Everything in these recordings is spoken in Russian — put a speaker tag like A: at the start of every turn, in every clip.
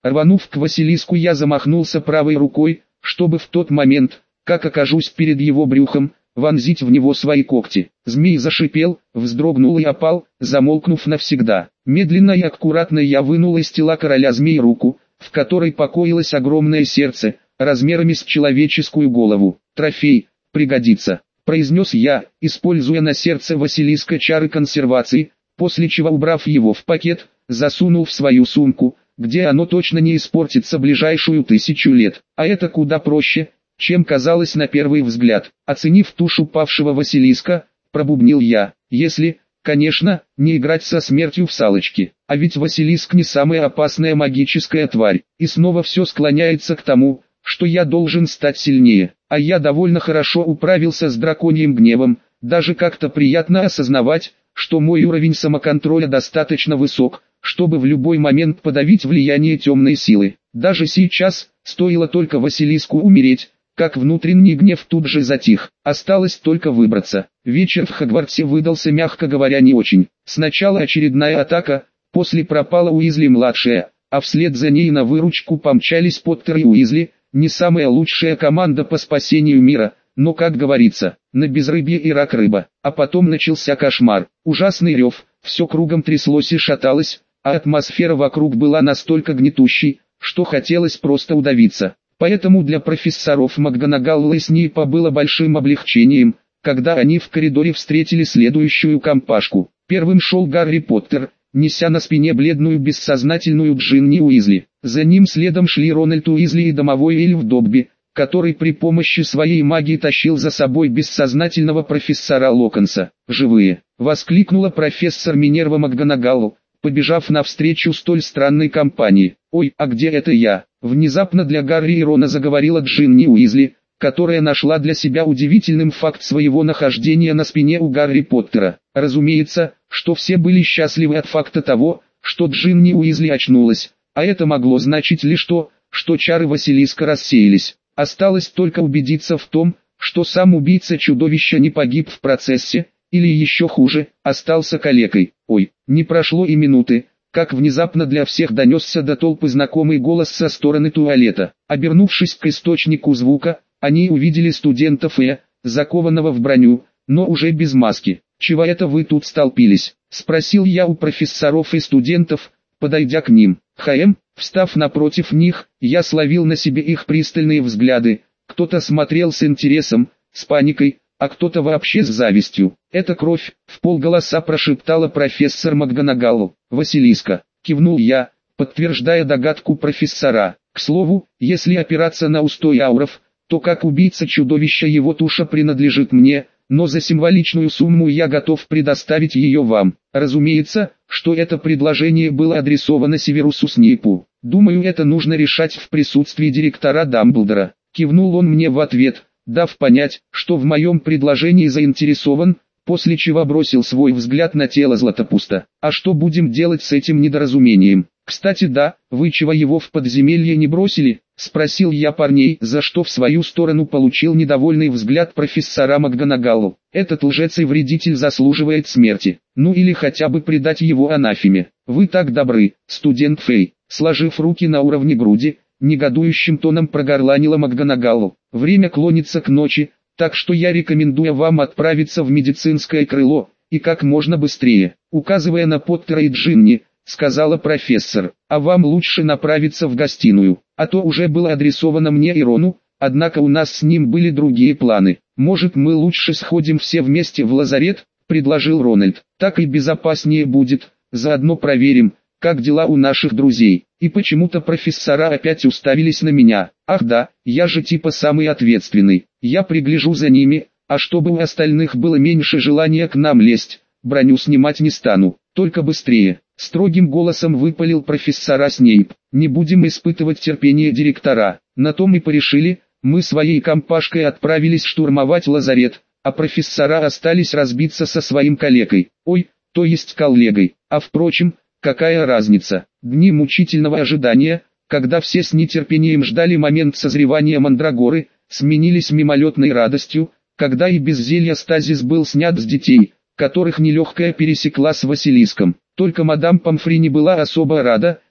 A: Рванув к Василиску, я замахнулся правой рукой, чтобы в тот момент, как окажусь перед его брюхом, вонзить в него свои когти. Змей зашипел, вздрогнул и опал, замолкнув навсегда. Медленно и аккуратно я вынул из тела короля змей руку, в которой покоилось огромное сердце, размерами с человеческую голову. «Трофей, пригодится», — произнес я, используя на сердце Василиска чары консервации, после чего, убрав его в пакет, засунул в свою сумку, где оно точно не испортится ближайшую 1000 лет. А это куда проще, чем казалось на первый взгляд. Оценив тушу павшего Василиска, пробубнил я: если, конечно, не играть со смертью в салочки. А ведь Василиск не самая опасная магическая тварь. И снова все склоняется к тому, что я должен стать сильнее. А я довольно хорошо управился с драконьим гневом, даже как-то приятно осознавать, что мой уровень самоконтроля достаточно высок, чтобы в любой момент подавить влияние темной силы. Даже сейчас, стоило только Василиску умереть, как внутренний гнев тут же затих. Осталось только выбраться. Вечер в Хогвартсе выдался, мягко говоря, не очень. Сначала очередная атака, после пропала Уизли-младшая, а вслед за ней на выручку помчались Поттер и Уизли, не самая лучшая команда по спасению мира, но, как говорится, на безрыбье и рак рыба. А потом начался кошмар. Ужасный рев, все кругом тряслось и шаталось, а атмосфера вокруг была настолько гнетущей, что хотелось просто удавиться. Поэтому для профессоров МакГонагалл и Снейпа было большим облегчением, когда они в коридоре встретили следующую компашку. Первым шел Гарри Поттер, неся на спине бледную бессознательную Джинни Уизли. За ним следом шли Рональд Уизли и домовой эльф Добби, который при помощи своей магии тащил за собой бессознательного профессора Локонса. «Живые!» — воскликнула профессор Минерва МакГонагалл, побежав навстречу столь странной компании. «Ой, а где это я?» — внезапно для Гарри и Рона заговорила Джинни Уизли, которая нашла для себя удивительным факт своего нахождения на спине у Гарри Поттера. Разумеется, что все были счастливы от факта того, что Джинни Уизли очнулась, а это могло значить лишь то, что чары Василиска рассеялись. Осталось только убедиться в том, что сам убийца чудовища не погиб в процессе, или еще хуже, остался калекой. Ой, не прошло и минуты, как внезапно для всех донесся до толпы знакомый голос со стороны туалета. Обернувшись к источнику звука, они увидели студента Фея, закованного в броню, но уже без маски. «Чего это вы тут столпились?» — спросил я у профессоров и студентов, подойдя к ним. Встав напротив них, я словил на себе их пристальные взгляды. Кто-то смотрел с интересом, с паникой, а кто-то вообще с завистью. «Это кровь», — вполголоса прошептала профессор МакГонагалл. «Василиска», — кивнул я, подтверждая догадку профессора. «К слову, если опираться на устой ауров, то как убийца чудовища его туша принадлежит мне, но за символичную сумму я готов предоставить ее вам». Разумеется, что это предложение было адресовано Северусу Снейпу. «Думаю, это нужно решать в присутствии директора Дамблдора», — кивнул он мне в ответ, дав понять, что в моем предложении заинтересован, после чего бросил свой взгляд на тело Златопуста. «А что будем делать с этим недоразумением? Кстати, да, вы чего его в подземелье не бросили?» — спросил я парней, за что в свою сторону получил недовольный взгляд профессора МакГонагалл. «Этот лжец и вредитель заслуживает смерти, ну или хотя бы предать его анафеме. Вы так добры, студент Фей», — сложив руки на уровне груди, негодующим тоном прогорланила МакГонагалл. «Время клонится к ночи, так что я рекомендую вам отправиться в медицинское крыло, и как можно быстрее», указывая на Поттера и Джинни, сказала профессор. «А вам лучше направиться в гостиную, а то уже было адресовано мне и Рону, однако у нас с ним были другие планы. Может, мы лучше сходим все вместе в лазарет?» — предложил Рональд. «Так и безопаснее будет, заодно проверим, как дела у наших друзей». И почему-то профессора опять уставились на меня. «Ах да, я же типа самый ответственный, я пригляжу за ними, а чтобы у остальных было меньше желания к нам лезть, броню снимать не стану, только быстрее». Строгим голосом выпалил профессора Снейп. «Не будем испытывать терпение директора». На том и порешили, мы своей компашкой отправились штурмовать лазарет, а профессора остались разбиться со своим коллегой. Ой, то есть коллегой. А впрочем, какая разница? Дни мучительного ожидания, когда все с нетерпением ждали момент созревания мандрагоры, сменились мимолетной радостью, когда и без зелья стазис был снят с детей, которых нелегкая пересекла с Василиском. Только мадам Помфри не была особо рада,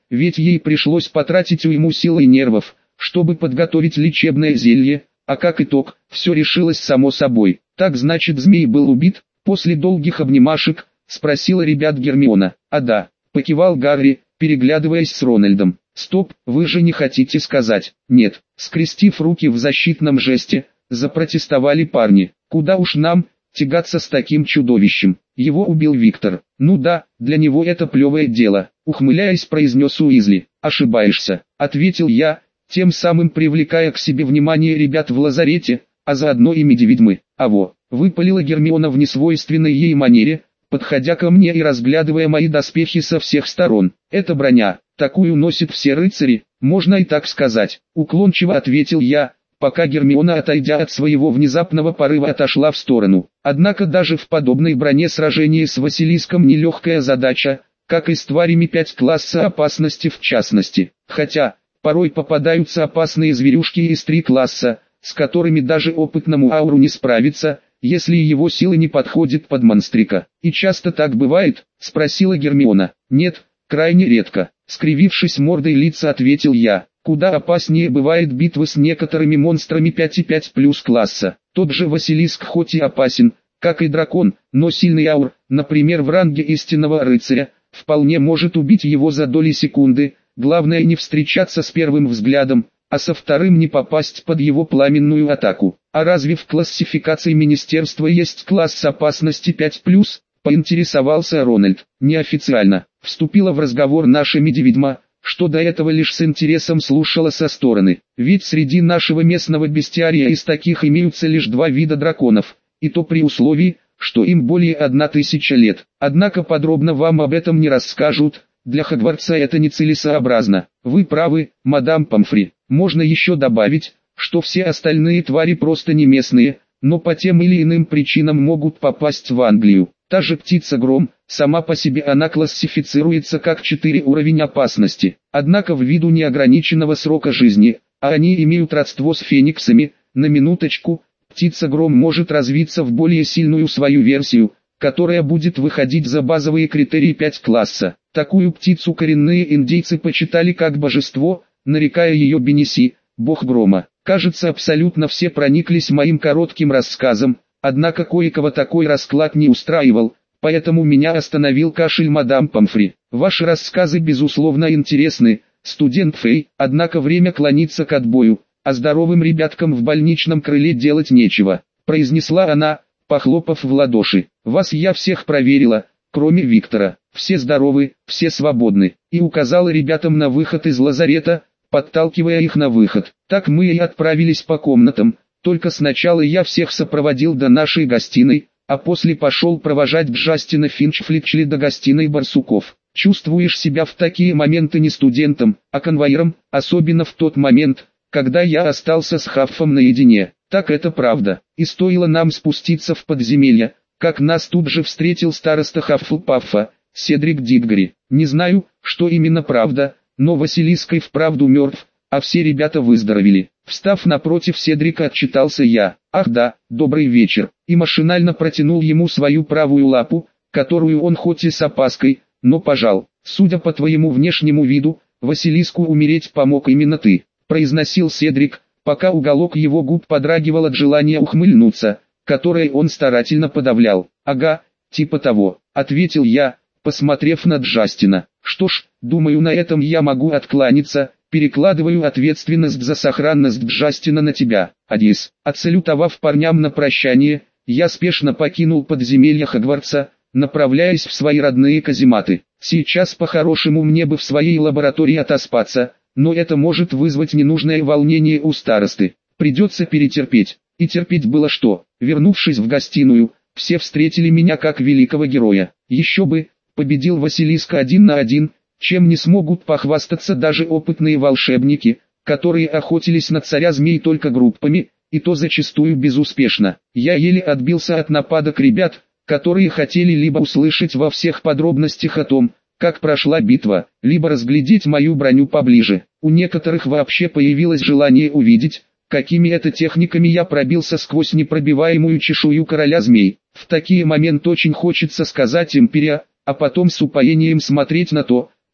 A: ведь ей пришлось потратить уйму сил и нервов, чтобы подготовить лечебное зелье, а как итог, все решилось само собой. Так значит, змей был убит? После долгих обнимашек, спросила ребят Гермиона. А да, покивал Гарри, переглядываясь с Рональдом. Стоп, вы же не хотите сказать? Нет, скрестив руки в защитном жесте, запротестовали парни. Куда уж нам тягаться с таким чудовищем? Его убил Виктор. Ну да, для него это плевое дело, ухмыляясь, произнес Уизли. Ошибаешься, ответил я, тем самым привлекая к себе внимание ребят в лазарете, а заодно и медведьмы. Аво, выпалила Гермиона в несвойственной ей манере, подходя ко мне и разглядывая мои доспехи со всех сторон. Это броня, такую носят все рыцари, можно и так сказать. Уклончиво ответил я, пока Гермиона, отойдя от своего внезапного порыва, отошла в сторону. Однако даже в подобной броне сражение с Василиском нелегкая задача, как и с тварями 5 класса опасности в частности. Хотя, порой попадаются опасные зверюшки из 3 класса, с которыми даже опытному ауру не справиться, если его силы не подходят под монстрика. И часто так бывает? Спросила Гермиона. Нет, крайне редко. Скривившись мордой лица, ответил я. Куда опаснее бывает битвы с некоторыми монстрами 5 и 5 плюс класса. Тот же Василиск хоть и опасен, как и дракон, но сильный аур, например в ранге истинного рыцаря, вполне может убить его за доли секунды. Главное не встречаться с первым взглядом, а со вторым не попасть под его пламенную атаку. А разве в классификации министерства есть класс опасности 5+, поинтересовался Рональд. Неофициально, вступила в разговор наша медведьма, что до этого лишь с интересом слушала со стороны. Ведь среди нашего местного бестиария из таких имеются лишь 2 вида драконов, и то при условии, что им более 1000 лет. Однако подробно вам об этом не расскажут. Для Хогвартса это нецелесообразно. Вы правы, мадам Помфри. Можно еще добавить, что все остальные твари просто не местные, но по тем или иным причинам могут попасть в Англию. Та же птица-гром, сама по себе она классифицируется как 4 уровень опасности. Однако ввиду неограниченного срока жизни, а они имеют родство с фениксами, на минуточку, птица-гром может развиться в более сильную свою версию, которая будет выходить за базовые критерии 5 класса. Такую птицу коренные индейцы почитали как божество, нарекая ее Бенеси, бог грома. Кажется, абсолютно все прониклись моим коротким рассказом, однако кое-кого такой расклад не устраивал, поэтому меня остановил кашель мадам Помфри. Ваши рассказы безусловно интересны, студент Фей, однако время клонится к отбою, а здоровым ребяткам в больничном крыле делать нечего, произнесла она, похлопав в ладоши. Вас я всех проверила, кроме Виктора. Все здоровы, все свободны. И указала ребятам на выход из лазарета, подталкивая их на выход. Так мы и отправились по комнатам, только сначала я всех сопроводил до нашей гостиной, а после пошел провожать Джастина Финчфлетчли до гостиной Барсуков. Чувствуешь себя в такие моменты не студентом, а конвоиром, особенно в тот момент, когда я остался с Хаффом наедине. Так это правда. И стоило нам спуститься в подземелье, как нас тут же встретил староста Хаффлпаффа, Седрик Диггори. Не знаю, что именно правда, но Василиск и вправду мертв, а все ребята выздоровели. Встав напротив Седрика, отчитался я. Ах да, добрый вечер. И машинально протянул ему свою правую лапу, которую он хоть и с опаской, но пожал. Судя по твоему внешнему виду, Василиску умереть помог именно ты, произносил Седрик, пока уголок его губ подрагивал от желания ухмыльнуться, которое он старательно подавлял. Ага, типа того, ответил я, посмотрев на Джастина. Что ж, думаю, на этом я могу откланяться, перекладываю ответственность за сохранность Джастина на тебя. Адис. Отсалютовав парням на прощание, я спешно покинул подземелье Хогвартса, направляясь в свои родные казематы. Сейчас по-хорошему мне бы в своей лаборатории отоспаться, но это может вызвать ненужное волнение у старосты. Придется перетерпеть. И терпеть было что. Вернувшись в гостиную, все встретили меня как великого героя. Еще бы, победил Василиска 1 на 1, чем не смогут похвастаться даже опытные волшебники, которые охотились на царя змей только группами, и то зачастую безуспешно. Я еле отбился от нападок ребят, которые хотели либо услышать во всех подробностях о том, как прошла битва, либо разглядеть мою броню поближе. У некоторых вообще появилось желание увидеть, какими это техниками я пробился сквозь непробиваемую чешую короля змей. В такие моменты очень хочется сказать империя, а потом с упоением смотреть на то,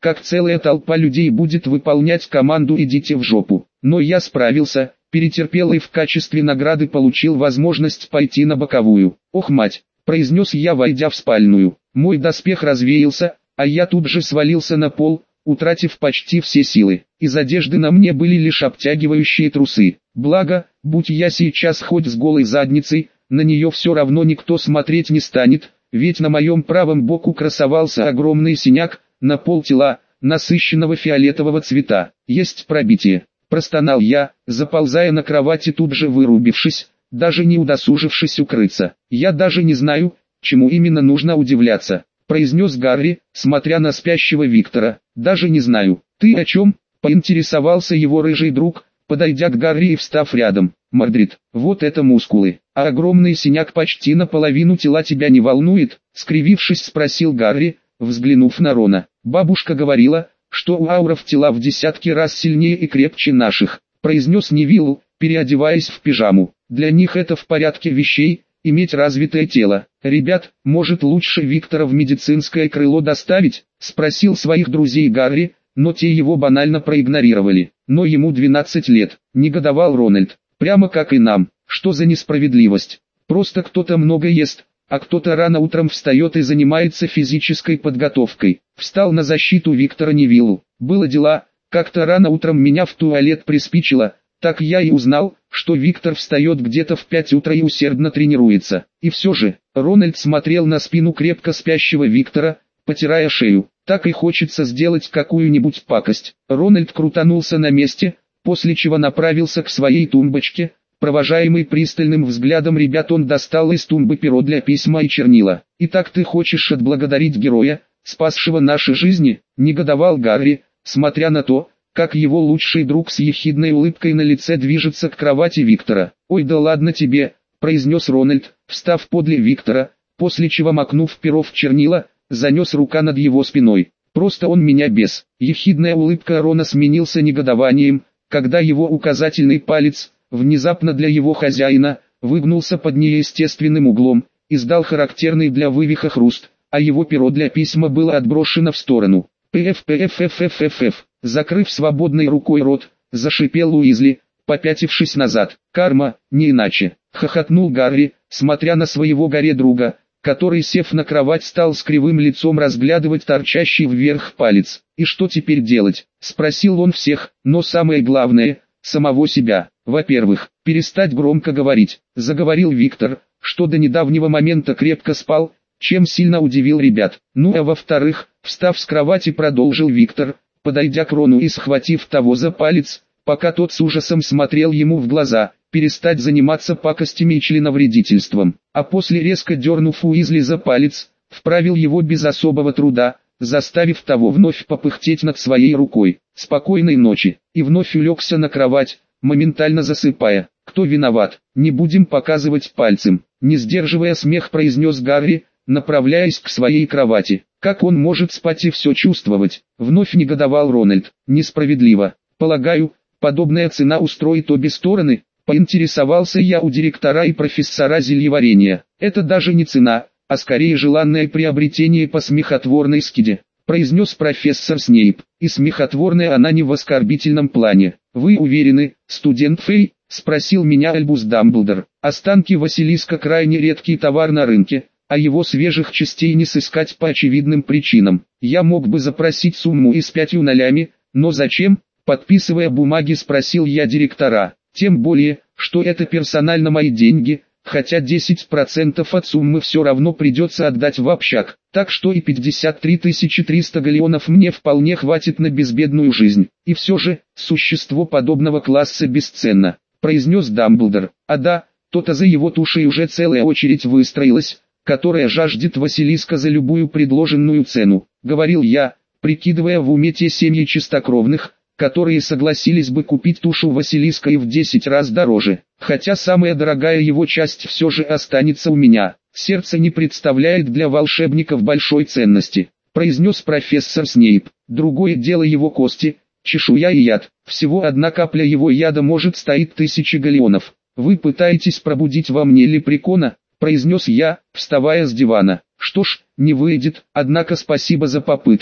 A: как целая толпа людей будет выполнять команду «идите в жопу». Но я справился, перетерпел и в качестве награды получил возможность пойти на боковую. «Ох, мать!» – произнес я, войдя в спальную. Мой доспех развеялся, а я тут же свалился на пол, утратив почти все силы. Из одежды на мне были лишь обтягивающие трусы. Благо, будь я сейчас хоть с голой задницей, на нее все равно никто смотреть не станет, ведь на моем правом боку красовался огромный синяк, на полтела, насыщенного фиолетового цвета. «Есть пробитие», – простонал я, заползая на кровати, тут же вырубившись, даже не удосужившись укрыться. «Я даже не знаю, чему именно нужно удивляться», – произнес Гарри, смотря на спящего Виктора. «Даже не знаю». «Ты о чем?» – поинтересовался его рыжий друг, подойдя к Гарри и встав рядом. «Мордрид, вот это мускулы, а огромный синяк почти наполовину тела тебя не волнует?» – скривившись спросил Гарри, взглянув на Рона. «Бабушка говорила, что у ауров тела в десятки раз сильнее и крепче наших», – произнес Невилл, переодеваясь в пижаму. «Для них это в порядке вещей, иметь развитое тело. Ребят, может лучше Виктора в медицинское крыло доставить?» – спросил своих друзей Гарри, но те его банально проигнорировали. «Но ему 12 лет», – негодовал Рональд. «Прямо как и нам. Что за несправедливость? Просто кто-то много ест, а кто-то рано утром встает и занимается физической подготовкой». Встал на защиту Виктора Невиллу. «Было дела, как-то рано утром меня в туалет приспичило, так я и узнал, что Виктор встает где-то в 5 утра и усердно тренируется». И все же, Рональд смотрел на спину крепко спящего Виктора, потирая шею. «Так и хочется сделать какую-нибудь пакость». Рональд крутанулся на месте, после чего направился к своей тумбочке. Провожаемый пристальным взглядом ребят, он достал из тумбы перо для письма и чернила. «Итак, ты хочешь отблагодарить героя, спасшего наши жизни?» – негодовал Гарри, смотря на то, как его лучший друг с ехидной улыбкой на лице движется к кровати Виктора. «Ой, да ладно тебе», – произнес Рональд, встав подле Виктора, после чего, макнув перо в чернила, занес рука над его спиной. «Просто он меня бес». Ехидная улыбка Рона сменился негодованием, когда его указательный палец, внезапно для его хозяина, выгнулся под неестественным углом, издал характерный для вывиха хруст, а его перо для письма было отброшено в сторону. «Пф-пф-пф-пф-пф», закрыв свободной рукой рот, зашипел Уизли, попятившись назад. «Карма, не иначе», — хохотнул Гарри, смотря на своего горе-друга, который, сев на кровать, стал с кривым лицом разглядывать торчащий вверх палец. «И что теперь делать?» — спросил он всех, но самое главное — самого себя. «Во-первых, перестать громко говорить», — заговорил Виктор, что до недавнего момента крепко спал, чем сильно удивил ребят. «Ну а во-вторых», — встав с кровати, продолжил Виктор, подойдя к Рону и схватив того за палец, пока тот с ужасом смотрел ему в глаза, перестать заниматься пакостями и членовредительством. А после, резко дернув Уизли за палец, вправил его без особого труда, заставив того вновь попыхтеть над своей рукой. «Спокойной ночи», и вновь улегся на кровать, моментально засыпая. «Кто виноват? Не будем показывать пальцем», — не сдерживая смех, произнес Гарри, направляясь к своей кровати. «Как он может спать и все чувствовать?» — вновь негодовал Рональд. «Несправедливо. Полагаю, подобная цена устроит обе стороны?» — поинтересовался я у директора и профессора зельеварения. «Это даже не цена, а скорее желанное приобретение по смехотворной скидке», — произнес профессор Снейп. «И смехотворная она не в оскорбительном плане. Вы уверены, студент Фей?» — спросил меня Альбус Дамблдор. «Останки Василиска крайне редкий товар на рынке, а его свежих частей не сыскать по очевидным причинам. Я мог бы запросить сумму и с 5 нолями, но зачем?» — подписывая бумаги, спросил я директора. «Тем более, что это персонально мои деньги, хотя 10% от суммы все равно придется отдать в общак, так что и 53 300 галлеонов мне вполне хватит на безбедную жизнь. И все же, существо подобного класса бесценно», — произнес Дамблдор. «А да, то-то за его тушей уже целая очередь выстроилась, которая жаждет Василиска за любую предложенную цену», — говорил я, прикидывая в уме те семьи чистокровных, которые согласились бы купить тушу Василиска и в 10 раз дороже. Хотя самая дорогая его часть все же останется у меня. «Сердце не представляет для волшебников большой ценности», — произнес профессор Снейп. «Другое дело его кости, чешуя и яд. Всего одна капля его яда может стоить 1000 галлеонов. Вы пытаетесь пробудить во мне лепрекона?» — произнес я, вставая с дивана. «Что ж, не выйдет, однако спасибо за попытку», —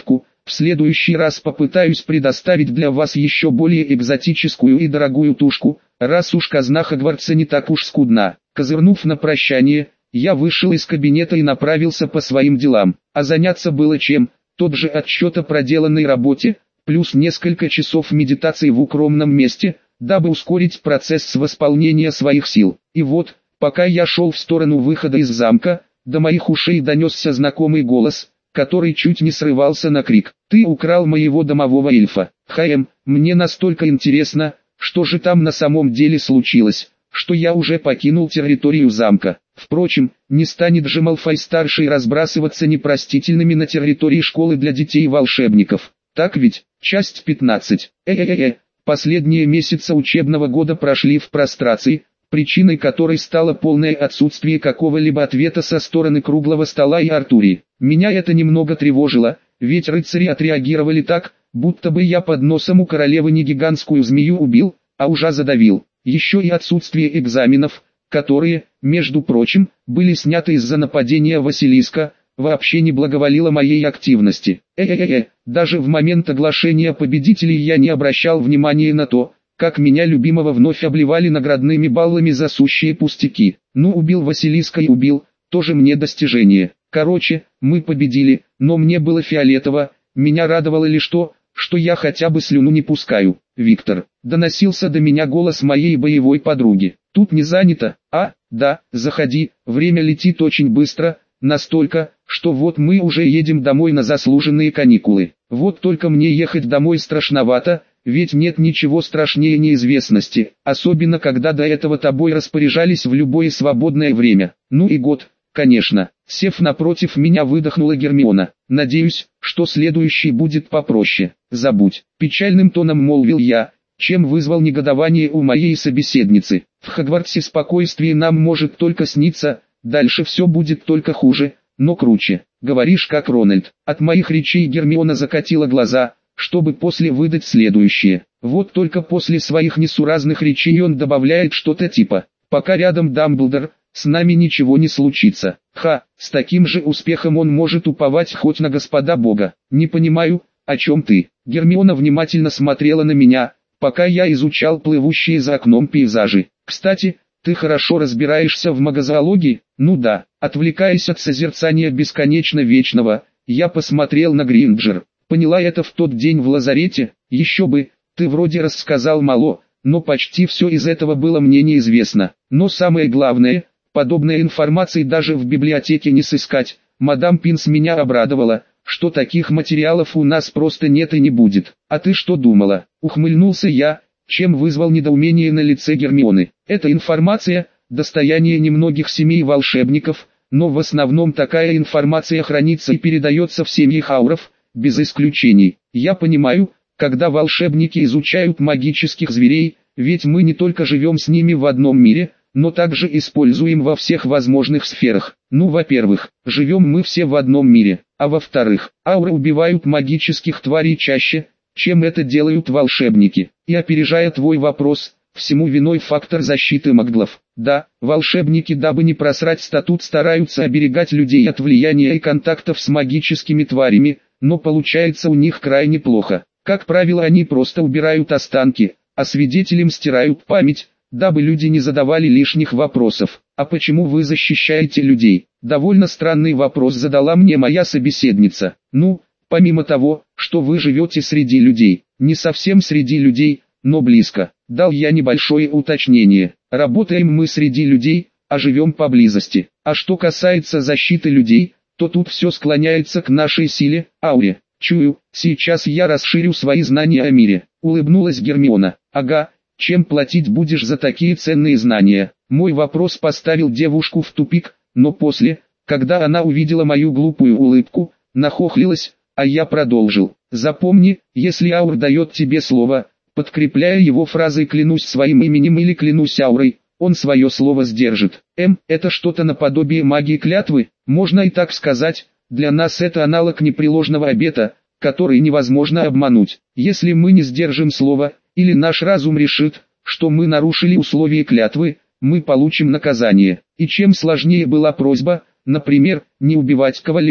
A: В следующий раз попытаюсь предоставить для вас еще более экзотическую и дорогую тушку, раз уж казна Хогвартса не так уж скудна. Козырнув на прощание, я вышел из кабинета и направился по своим делам. А заняться было чем? Тот же отчет о проделанной работе, плюс несколько часов медитации в укромном месте, дабы ускорить процесс восполнения своих сил. И вот, пока я шел в сторону выхода из замка, до моих ушей донесся знакомый голос, который чуть не срывался на крик. «Ты украл моего домового эльфа. Мне настолько интересно, что же там на самом деле случилось, что я уже покинул территорию замка. Впрочем, не станет же Малфой-старший разбрасываться непростительными на территории школы для детей-волшебников. Так ведь?» Часть 15. Последние месяцы учебного года прошли в прострации, причиной которой стало полное отсутствие какого-либо ответа со стороны круглого стола и Артурии. Меня это немного тревожило, ведь рыцари отреагировали так, будто бы я под носом у королевы не гигантскую змею убил, а ужа задавил. Еще и отсутствие экзаменов, которые, между прочим, были сняты из-за нападения Василиска, вообще не благоволило моей активности. Даже в момент оглашения победителей я не обращал внимания на то, как меня любимого вновь обливали наградными баллами за сущие пустяки. Ну, убил Василиска и убил, тоже мне достижение. Короче, мы победили, но мне было фиолетово, меня радовало лишь то, что я хотя бы слюну не пускаю. «Виктор», доносился до меня голос моей боевой подруги. «Тут не занято?» «А, да, заходи, время летит очень быстро, настолько, что вот мы уже едем домой на заслуженные каникулы. Вот только мне ехать домой страшновато, ведь нет ничего страшнее неизвестности, особенно когда до этого тобой распоряжались в любое свободное время. Ну и год, конечно». Сев напротив меня, выдохнула Гермиона. «Надеюсь, что следующий будет попроще». «Забудь», печальным тоном молвил я, чем вызвал негодование у моей собеседницы. «В Хогвартсе спокойствие нам может только сниться, дальше все будет только хуже, но круче». «Говоришь как Рональд». От моих речей Гермиона закатила глаза, чтобы после выдать следующее. Вот только после своих несуразных речей он добавляет что-то типа: «Пока рядом Дамблдор, с нами ничего не случится». С таким же успехом он может уповать хоть на Господа Бога. «Не понимаю, о чем ты?» Гермиона внимательно смотрела на меня, пока я изучал плывущие за окном пейзажи. «Кстати, ты хорошо разбираешься в магозоологии?» «Ну да». Отвлекаясь от созерцания бесконечно вечного, я посмотрел на Гринджер. «Поняла это в тот день в лазарете?» «Еще бы, ты вроде рассказал мало, но почти все из этого было мне неизвестно. Но самое главное, подобной информации даже в библиотеке не сыскать. Мадам Пинс меня обрадовала, что таких материалов у нас просто нет и не будет». «А ты что думала?» Ухмыльнулся я, чем вызвал недоумение на лице Гермионы. «Эта информация – достояние немногих семей волшебников, но в основном такая информация хранится и передается в семьях ауров, без исключений. Я понимаю, когда волшебники изучают магических зверей, ведь мы не только живем с ними в одном мире, но также используем во всех возможных сферах. Ну, во-первых, живем мы все в одном мире, а во-вторых, ауры убивают магических тварей чаще, чем это делают волшебники. И опережая твой вопрос, всему виной фактор защиты маглов. Да, волшебники, дабы не просрать статут, стараются оберегать людей от влияния и контактов с магическими тварями, но получается у них крайне плохо. Как правило, они просто убирают останки, а свидетелям стирают память, дабы люди не задавали лишних вопросов. «А почему вы защищаете людей?» Довольно странный вопрос задала мне моя собеседница. «Ну, помимо того, что вы живете среди людей, не совсем среди людей, но близко», дал я небольшое уточнение. «Работаем мы среди людей, а живем поблизости. А что касается защиты людей, то тут все склоняется к нашей силе, ауре. Чую, сейчас я расширю свои знания о мире», улыбнулась Гермиона. «Ага, чем платить будешь за такие ценные знания?» Мой вопрос поставил девушку в тупик, но после, когда она увидела мою глупую улыбку, нахохлилась, а я продолжил. «Запомни, если аур дает тебе слово, подкрепляя его фразой «клянусь своим именем» или «клянусь аурой», он свое слово сдержит. Это что-то наподобие магии клятвы, можно и так сказать. Для нас это аналог непреложного обета, который невозможно обмануть. Если мы не сдержим слово, или наш разум решит, что мы нарушили условия клятвы, мы получим наказание. И чем сложнее была просьба, например, не убивать кого-либо,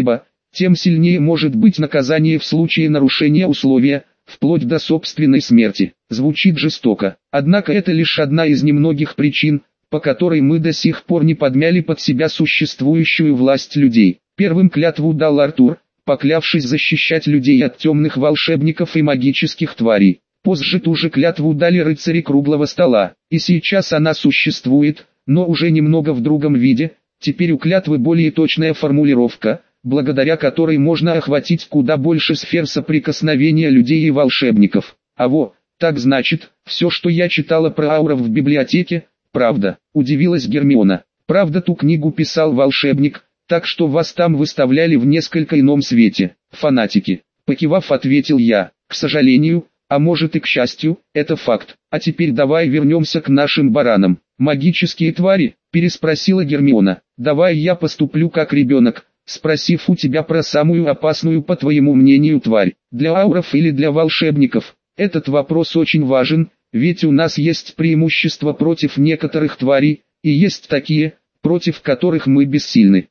A: тем сильнее может быть наказание в случае нарушения условия, вплоть до собственной смерти. Звучит жестоко, однако это лишь одна из немногих причин, по которой мы до сих пор не подмяли под себя существующую власть людей. Первым клятву дал Артур, поклявшись защищать людей от темных волшебников и магических тварей. Позже ту же клятву дали рыцари круглого стола, и сейчас она существует, но уже немного в другом виде. Теперь у клятвы более точная формулировка, благодаря которой можно охватить куда больше сфер соприкосновения людей и волшебников. Так значит, все, что я читала про ауров в библиотеке, правда, удивилась Гермиона. Правда, ту книгу писал волшебник, так что вас там выставляли в несколько ином свете. Фанатики. Покивав, ответил я. К сожалению, а может и к счастью, это факт. А теперь давай вернемся к нашим баранам. Магические твари? Переспросила Гермиона. Давай я поступлю как ребенок, спросив у тебя про самую опасную, по твоему мнению, тварь. Для ауров или для волшебников? Этот вопрос очень важен, ведь у нас есть преимущество против некоторых тварей, и есть такие, против которых мы бессильны.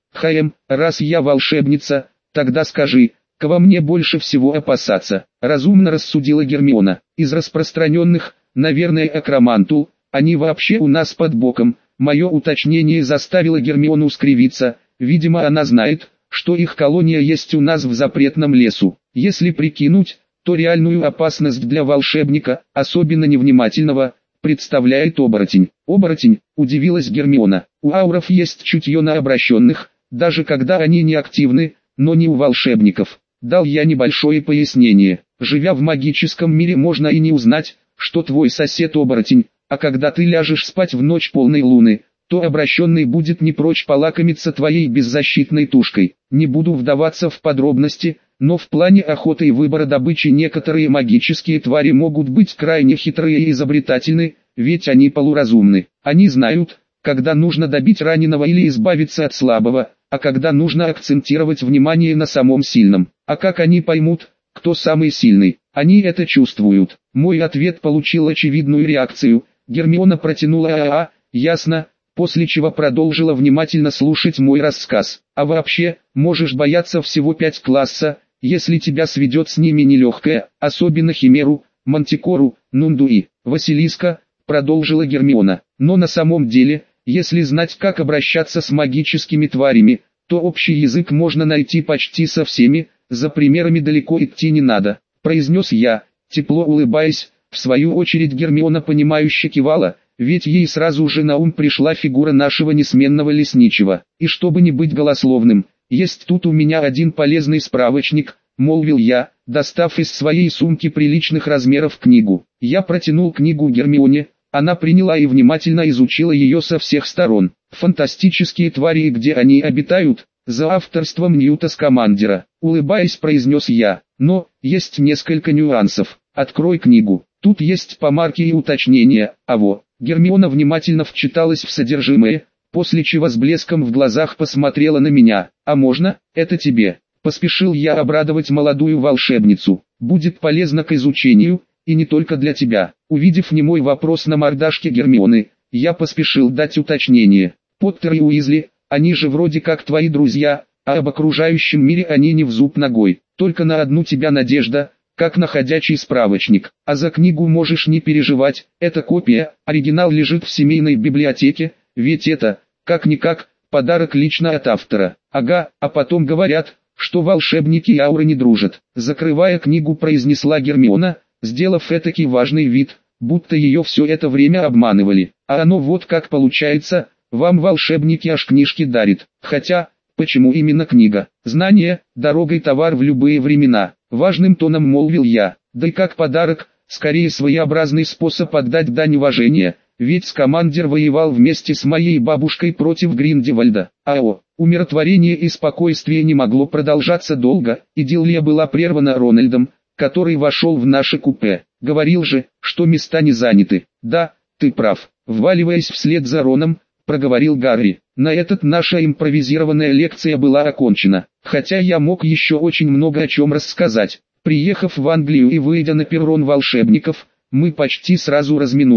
A: Раз я волшебница, тогда скажи, кого мне больше всего опасаться? Разумно рассудила Гермиона. Из распространенных, наверное, акромантул, они вообще у нас под боком. Мое уточнение заставило Гермиону скривиться, видимо она знает, что их колония есть у нас в запретном лесу. Если прикинуть, то реальную опасность для волшебника, особенно невнимательного, представляет оборотень. Оборотень, удивилась Гермиона. У ауров есть чутье на обращенных, даже когда они не активны, но не у волшебников. Дал я небольшое пояснение. Живя в магическом мире, можно и не узнать, что твой сосед оборотень, а когда ты ляжешь спать в ночь полной луны, то обращенный будет не прочь полакомиться твоей беззащитной тушкой. Не буду вдаваться в подробности, но в плане охоты и выбора добычи некоторые магические твари могут быть крайне хитрые и изобретательны, ведь они полуразумны. Они знают, когда нужно добить раненого или избавиться от слабого, а когда нужно акцентировать внимание на самом сильном. А как они поймут, кто самый сильный? Они это чувствуют. Мой ответ получил очевидную реакцию. Гермиона протянула ясно, после чего продолжила внимательно слушать мой рассказ. А вообще, можешь бояться всего 5 класса, если тебя сведет с ними нелегкое, особенно Химеру, Мантикору, Нундуи, Василиска, продолжила Гермиона. Но на самом деле, если знать, как обращаться с магическими тварями, то общий язык можно найти почти со всеми, за примерами далеко идти не надо, произнес я, тепло улыбаясь. В свою очередь Гермиона понимающе кивала, ведь ей сразу же на ум пришла фигура нашего несменного лесничего. И чтобы не быть голословным, есть тут у меня один полезный справочник, молвил я, достав из своей сумки приличных размеров книгу. Я протянул книгу Гермионе, она приняла и внимательно изучила ее со всех сторон. Фантастические твари и где они обитают, за авторством Ньюта Скамандера, улыбаясь, произнес я. Но, есть несколько нюансов. Открой книгу. Тут есть помарки и уточнения. Гермиона внимательно вчиталась в содержимое, после чего с блеском в глазах посмотрела на меня. А можно, это тебе? Поспешил я обрадовать молодую волшебницу. Будет полезно к изучению, и не только для тебя. Увидев немой вопрос на мордашке Гермионы, я поспешил дать уточнение. Поттер и Уизли, они же вроде как твои друзья, а об окружающем мире они не в зуб ногой. Только на одну тебя надежда, как на ходячий справочник. А за книгу можешь не переживать, это копия, оригинал лежит в семейной библиотеке, ведь это, как-никак, подарок лично от автора. А потом говорят, что волшебники и ауры не дружат. Закрывая книгу, произнесла Гермиона, сделав этакий важный вид, будто ее все это время обманывали. А оно вот как получается, вам волшебники аж книжки дарит. Хотя, почему именно книга? Знание, дорогой товар в любые времена. Важным тоном молвил я. Да и как подарок, скорее своеобразный способ отдать дань уважения, ведь Скамандер воевал вместе с моей бабушкой против Гриндевальда. Умиротворение и спокойствие не могло продолжаться долго, идиллия была прервана Рональдом, который вошел в наше купе. Говорил же, что места не заняты. Да, ты прав. Вваливаясь вслед за Роном, проговорил Гарри. На этот наша импровизированная лекция была окончена. Хотя я мог еще очень много о чем рассказать. Приехав в Англию и выйдя на перрон волшебников, мы почти сразу разминулись.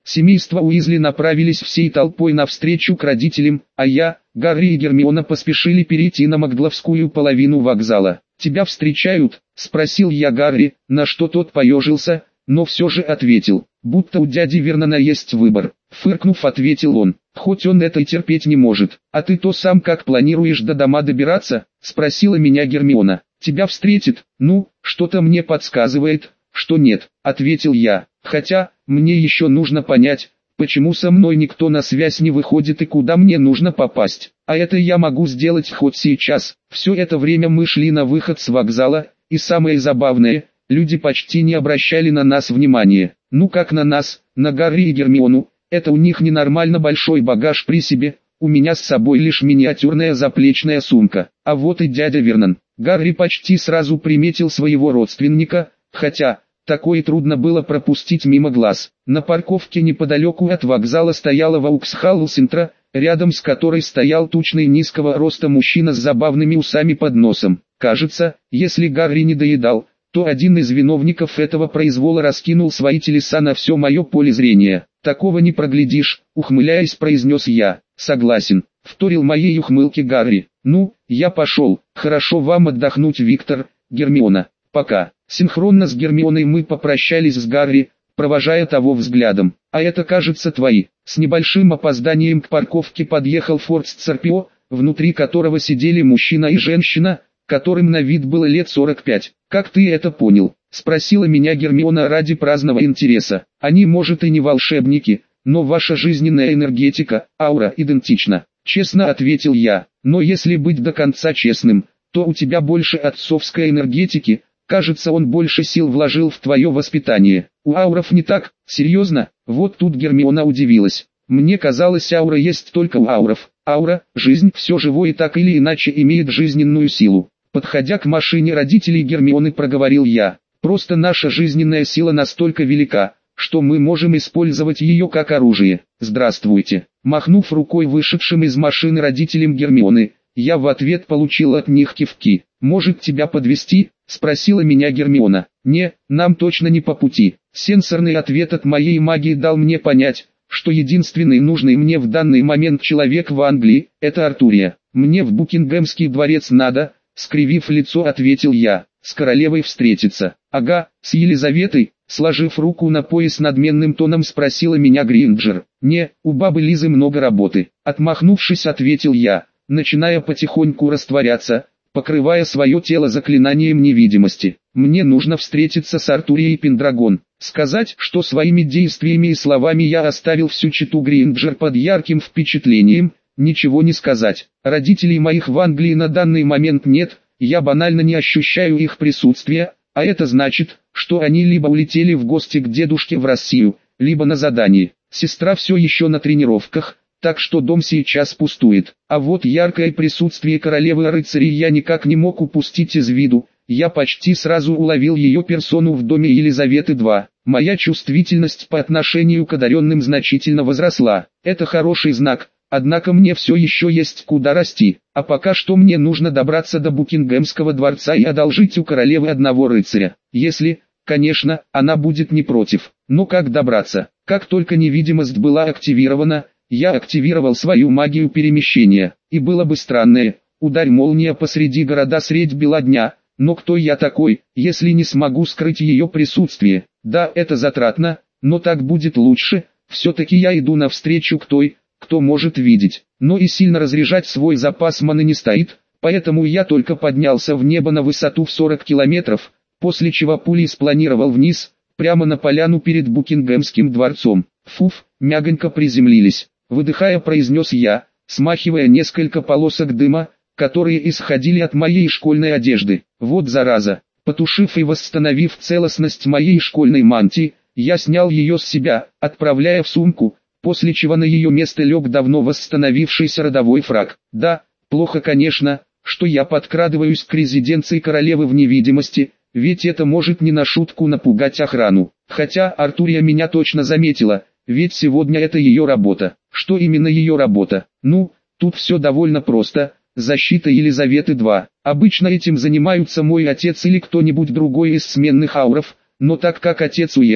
A: Семейство Уизли направились всей толпой навстречу к родителям, а я, Гарри и Гермиона поспешили перейти на Макдловскую половину вокзала. «Тебя встречают?» – спросил я Гарри, на что тот поежился, но все же ответил, будто у дяди Вернона есть выбор. Фыркнув, ответил он, хоть он это и терпеть не может. «А ты то сам как планируешь до дома добираться?» – спросила меня Гермиона. «Тебя встретит?» «Ну, что-то мне подсказывает, что нет», – ответил я. «Хотя, мне еще нужно понять, почему со мной никто на связь не выходит и куда мне нужно попасть. А это я могу сделать хоть сейчас». Все это время мы шли на выход с вокзала, и самое забавное, люди почти не обращали на нас внимания. Ну как на нас, на Гарри и Гермиону, это у них ненормально большой багаж при себе, у меня с собой лишь миниатюрная заплечная сумка. А вот и дядя Вернон. Гарри почти сразу приметил своего родственника, хотя, такое трудно было пропустить мимо глаз. На парковке неподалеку от вокзала стояла Вауксхалл Синтра, рядом с которой стоял тучный низкого роста мужчина с забавными усами под носом. Кажется, если Гарри не доедал, то один из виновников этого произвола раскинул свои телеса на все мое поле зрения. «Такого не проглядишь», — ухмыляясь, произнес я. «Согласен», — вторил моей ухмылке Гарри. «Ну, я пошел. Хорошо вам отдохнуть, Виктор, Гермиона. Пока». Синхронно с Гермионой мы попрощались с Гарри, провожая того взглядом. «А это, кажется, твои». С небольшим опозданием к парковке подъехал Форд Сцарпио, внутри которого сидели мужчина и женщина, которым на вид было лет 45. «Как ты это понял?» — спросила меня Гермиона ради праздного интереса. «Они, может, и не волшебники, но ваша жизненная энергетика, аура идентична», — честно ответил я. «Но если быть до конца честным, то у тебя больше отцовской энергетики, кажется, он больше сил вложил в твое воспитание. У ауров не так, серьезно?» Вот тут Гермиона удивилась. «Мне казалось, аура есть только у ауров. Аура, жизнь, все живое так или иначе имеет жизненную силу». Подходя к машине родителей Гермионы, проговорил я. «Просто наша жизненная сила настолько велика, что мы можем использовать ее как оружие. Здравствуйте». Махнув рукой вышедшим из машины родителям Гермионы, я в ответ получил от них кивки. «Может, тебя подвезти?» — спросила меня Гермиона. «Не, нам точно не по пути». Сенсорный ответ от моей магии дал мне понять, что единственный нужный мне в данный момент человек в Англии — это Артурия. «Мне в Букингемский дворец надо», — скривив лицо, ответил я. «С королевой встретиться». «Ага, с Елизаветой», — сложив руку на пояс надменным тоном спросила меня Гринджер. «Не, у бабы Лизы много работы», — отмахнувшись, ответил я, начиная потихоньку растворяться, покрывая свое тело заклинанием невидимости. «Мне нужно встретиться с Артурией Пендрагон». Сказать, что своими действиями и словами я оставил всю чету Гринджер под ярким впечатлением, ничего не сказать. Родителей моих в Англии на данный момент нет, я банально не ощущаю их присутствия, а это значит, что они либо улетели в гости к дедушке в Россию, либо на задании. Сестра все еще на тренировках, так что дом сейчас пустует. А вот яркое присутствие королевы рыцарей я никак не мог упустить из виду. Я почти сразу уловил ее персону в доме Елизаветы II. Моя чувствительность по отношению к одаренным значительно возросла. Это хороший знак, однако мне все еще есть куда расти. А пока что мне нужно добраться до Букингемского дворца и одолжить у королевы одного рыцаря. Если, конечно, она будет не против. Но как добраться? Как только невидимость была активирована, я активировал свою магию перемещения. И было бы странное, ударь молния посреди города средь бела дня. Но кто я такой, если не смогу скрыть ее присутствие? Да, это затратно, но так будет лучше. Все-таки я иду навстречу к той, кто может видеть. Но и сильно разряжать свой запас маны не стоит, поэтому я только поднялся в небо на высоту в 40 километров, после чего пулей спланировал вниз, прямо на поляну перед Букингемским дворцом. Фуф, мягонько приземлились. Выдыхая, произнес я, смахивая несколько полосок дыма, которые исходили от моей школьной одежды. Вот зараза. Потушив и восстановив целостность моей школьной мантии, я снял ее с себя, отправляя в сумку, после чего на ее место лег давно восстановившийся родовой фрак. Да, плохо, конечно, что я подкрадываюсь к резиденции королевы в невидимости, ведь это может не на шутку напугать охрану. Хотя Артурия меня точно заметила, ведь сегодня это ее работа. Что именно ее работа? Ну, тут все довольно просто. Защита Елизаветы II. Обычно этим занимаются мой отец или кто-нибудь другой из сменных ауров, но так как отец уехал,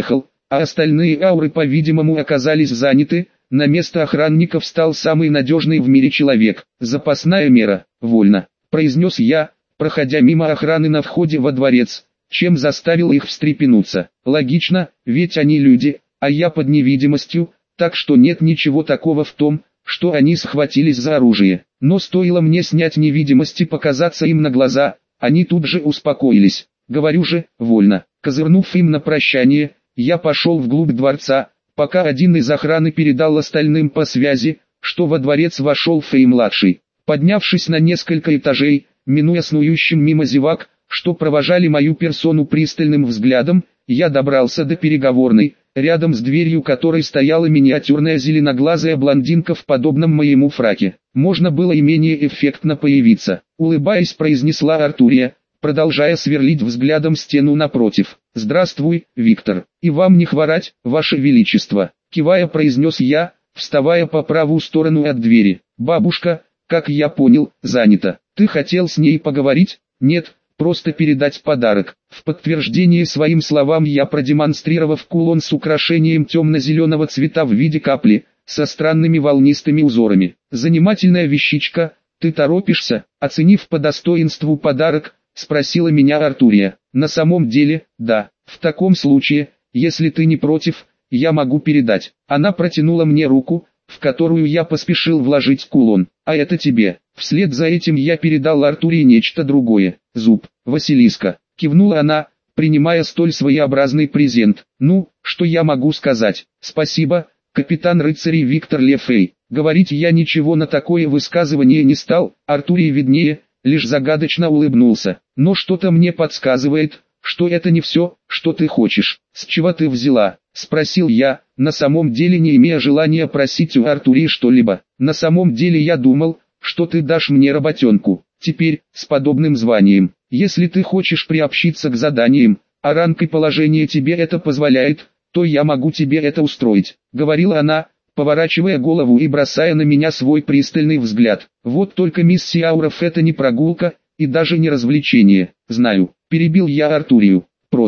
A: а остальные ауры, по-видимому, оказались заняты. На место охранников встал самый надежный в мире человек. Запасная мера. Вольно, произнес я, проходя мимо охраны на входе во дворец, чем заставил их встрепенуться. Логично, ведь они люди, а я под невидимостью, так что нет ничего такого в том, что они схватились за оружие. Но стоило мне снять невидимость и показаться им на глаза, они тут же успокоились. Говорю же, вольно. Козырнув им на прощание, я пошел вглубь дворца, пока один из охраны передал остальным по связи, что во дворец вошел Фэй-младший. Поднявшись на несколько этажей, минуя снующим мимо зевак, что провожали мою персону пристальным взглядом, я добрался до переговорной, рядом с дверью которой стояла миниатюрная зеленоглазая блондинка в подобном моему фраке. Можно было и менее эффектно появиться. Улыбаясь, произнесла Артурия, продолжая сверлить взглядом стену напротив. «Здравствуй, Виктор. И вам не хворать, ваше величество», кивая произнес я, вставая по правую сторону от двери. «Бабушка, как я понял, занята. Ты хотел с ней поговорить?» «Нет, просто передать подарок». В подтверждение своим словам я, продемонстрировав кулон с украшением темно-зеленого цвета в виде капли, со странными волнистыми узорами. «Занимательная вещичка, ты торопишься?» Оценив по достоинству подарок, спросила меня Артурия. «На самом деле, да. В таком случае, если ты не против, я могу передать». Она протянула мне руку, в которую я поспешил вложить кулон. «А это тебе». Вслед за этим я передал Артурии нечто другое. «Зуб, Василиска», кивнула она, принимая столь своеобразный презент. «Ну, что я могу сказать? Спасибо, капитан рыцарей Виктор Лефей». Говорить я ничего на такое высказывание не стал, Артурии виднее, лишь загадочно улыбнулся. «Но что-то мне подсказывает, что это не все, что ты хочешь». «С чего ты взяла?» — спросил я, на самом деле не имея желания просить у Артурии что-либо. «На самом деле я думал, что ты дашь мне работенку. Теперь, с подобным званием, если ты хочешь приобщиться к заданиям, а ранг и положение тебе это позволяет, то я могу тебе это устроить», — говорила она, поворачивая голову и бросая на меня свой пристальный взгляд. «Вот только миссия ауров — это не прогулка, и даже не развлечение». «Знаю», — перебил я Артурию.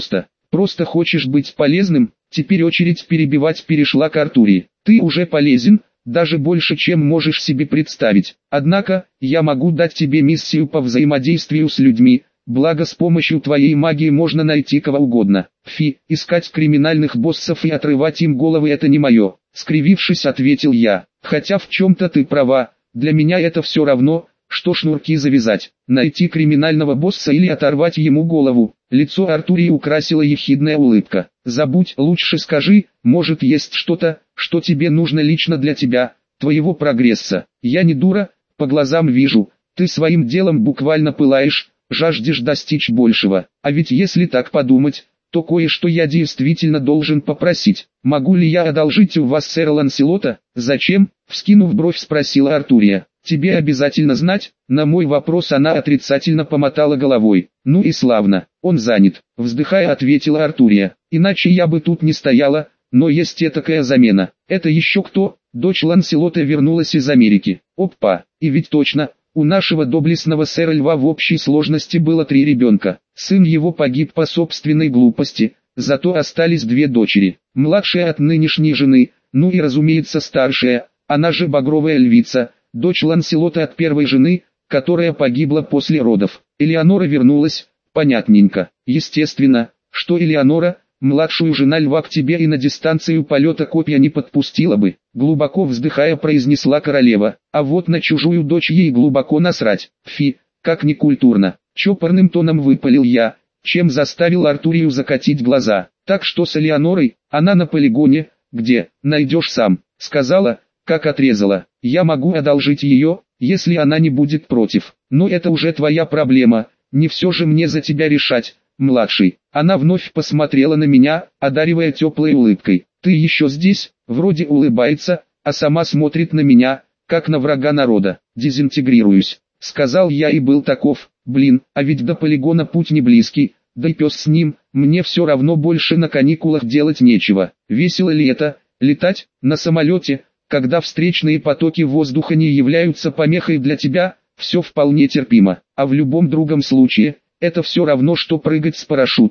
A: Просто хочешь быть полезным?» Теперь очередь перебивать перешла к Артурии. «Ты уже полезен, даже больше, чем можешь себе представить. Однако, я могу дать тебе миссию по взаимодействию с людьми, благо с помощью твоей магии можно найти кого угодно. Искать криминальных боссов и отрывать им головы — это не мое», — скривившись, ответил я. «Хотя в чем-то ты права, для меня это все равно, что шнурки завязать, найти криминального босса или оторвать ему голову». Лицо Артурии украсила ехидная улыбка. «Забудь, лучше скажи, может есть что-то, что тебе нужно лично для тебя, твоего прогресса. Я не дура, по глазам вижу, ты своим делом буквально пылаешь, жаждешь достичь большего. А ведь если так подумать, то кое-что я действительно должен попросить. Могу ли я одолжить у вас сэра Ланселота?» «Зачем?» — вскинув бровь, спросила Артурия. «Тебе обязательно знать?» На мой вопрос она отрицательно помотала головой. «Ну и славно, он занят», — вздыхая, ответила Артурия. «Иначе я бы тут не стояла, но есть этакая замена». «Это еще кто?» «Дочь Ланселота вернулась из Америки». «Опа, и ведь точно, у нашего доблестного сэра Льва в общей сложности было 3 ребенка. Сын его погиб по собственной глупости, зато остались 2 дочери. Младшая от нынешней жены, ну и разумеется старшая, она же Багровая Львица, дочь Ланселота от первой жены, которая погибла после родов. Элеонора вернулась, понятненько. Естественно, что Элеонора, младшую жена Льва, к тебе и на дистанцию полета копья не подпустила бы», — глубоко вздыхая произнесла королева. «А вот на чужую дочь ей глубоко насрать. Как некультурно», — чопорным тоном выпалил я, чем заставил Артурию закатить глаза. «Так что с Элеонорой, она на полигоне, где, найдешь сам», — сказала, как отрезала. «Я могу одолжить ее, если она не будет против. Но это уже твоя проблема, не все же мне за тебя решать, младший». Она вновь посмотрела на меня, одаривая теплой улыбкой. «Ты еще здесь?» Вроде улыбается, а сама смотрит на меня, как на врага народа. «Дезинтегрируюсь», — сказал я и был таков. Блин, а ведь до полигона путь не близкий, да и пес с ним, мне все равно больше на каникулах делать нечего. Весело ли это, летать на самолете, когда встречные потоки воздуха не являются помехой для тебя? Все вполне терпимо, а в любом другом случае, это все равно что прыгать с парашютом,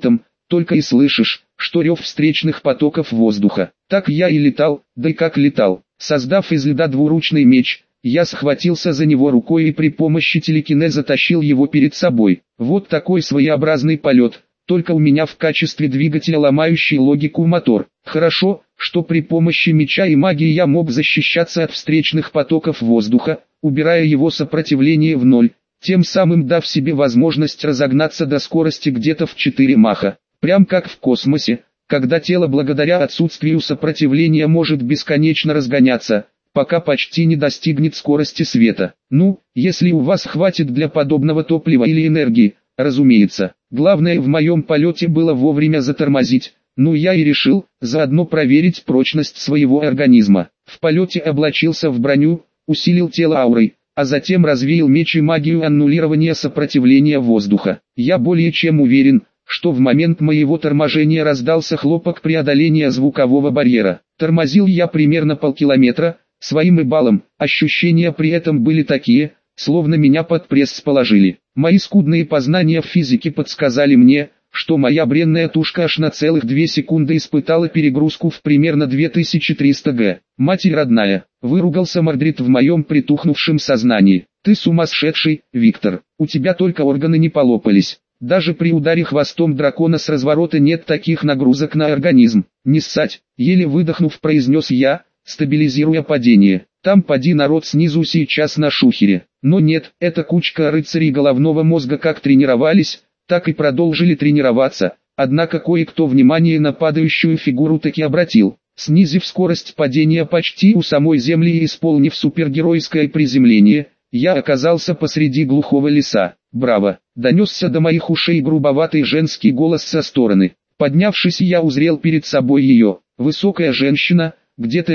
A: только и слышишь, что рев встречных потоков воздуха. Так я и летал, да и как летал. Создав из льда двуручный меч, я схватился за него рукой и при помощи телекинеза тащил его перед собой. Вот такой своеобразный полет, только у меня в качестве двигателя ломающий логику мотор. Хорошо, что при помощи меча и магии я мог защищаться от встречных потоков воздуха, убирая его сопротивление в ноль, тем самым дав себе возможность разогнаться до скорости где-то в 4 маха. Прям как в космосе, когда тело благодаря отсутствию сопротивления может бесконечно разгоняться, пока почти не достигнет скорости света. Ну, если у вас хватит для подобного топлива или энергии, разумеется. Главное в моем полете было вовремя затормозить. Ну я и решил, заодно проверить прочность своего организма. В полете облачился в броню, усилил тело аурой, а затем развеял меч и магию аннулирования сопротивления воздуха. Я более чем уверен, что в момент моего торможения раздался хлопок преодоления звукового барьера. Тормозил я примерно полкилометра, своим эбалом, ощущения при этом были такие, словно меня под пресс положили. Мои скудные познания в физике подсказали мне, что моя бренная тушка аж на целых 2 секунды испытала перегрузку в примерно 2300 г. Матерь родная, выругался Мордрид в моем притухнувшем сознании. Ты сумасшедший, Виктор, у тебя только органы не полопались. Даже при ударе хвостом дракона с разворота нет таких нагрузок на организм. Не ссать, еле выдохнув произнес я, стабилизируя падение. Там поди народ снизу сейчас на шухере. Но нет, эта кучка рыцарей головного мозга как тренировались, так и продолжили тренироваться, однако кое-кто внимание на падающую фигуру таки обратил. Снизив скорость падения почти у самой земли и исполнив супергеройское приземление, я оказался посреди глухого леса. «Браво!» — донесся до моих ушей грубоватый женский голос со стороны. Поднявшись, я узрел перед собой ее. Высокая женщина, где-то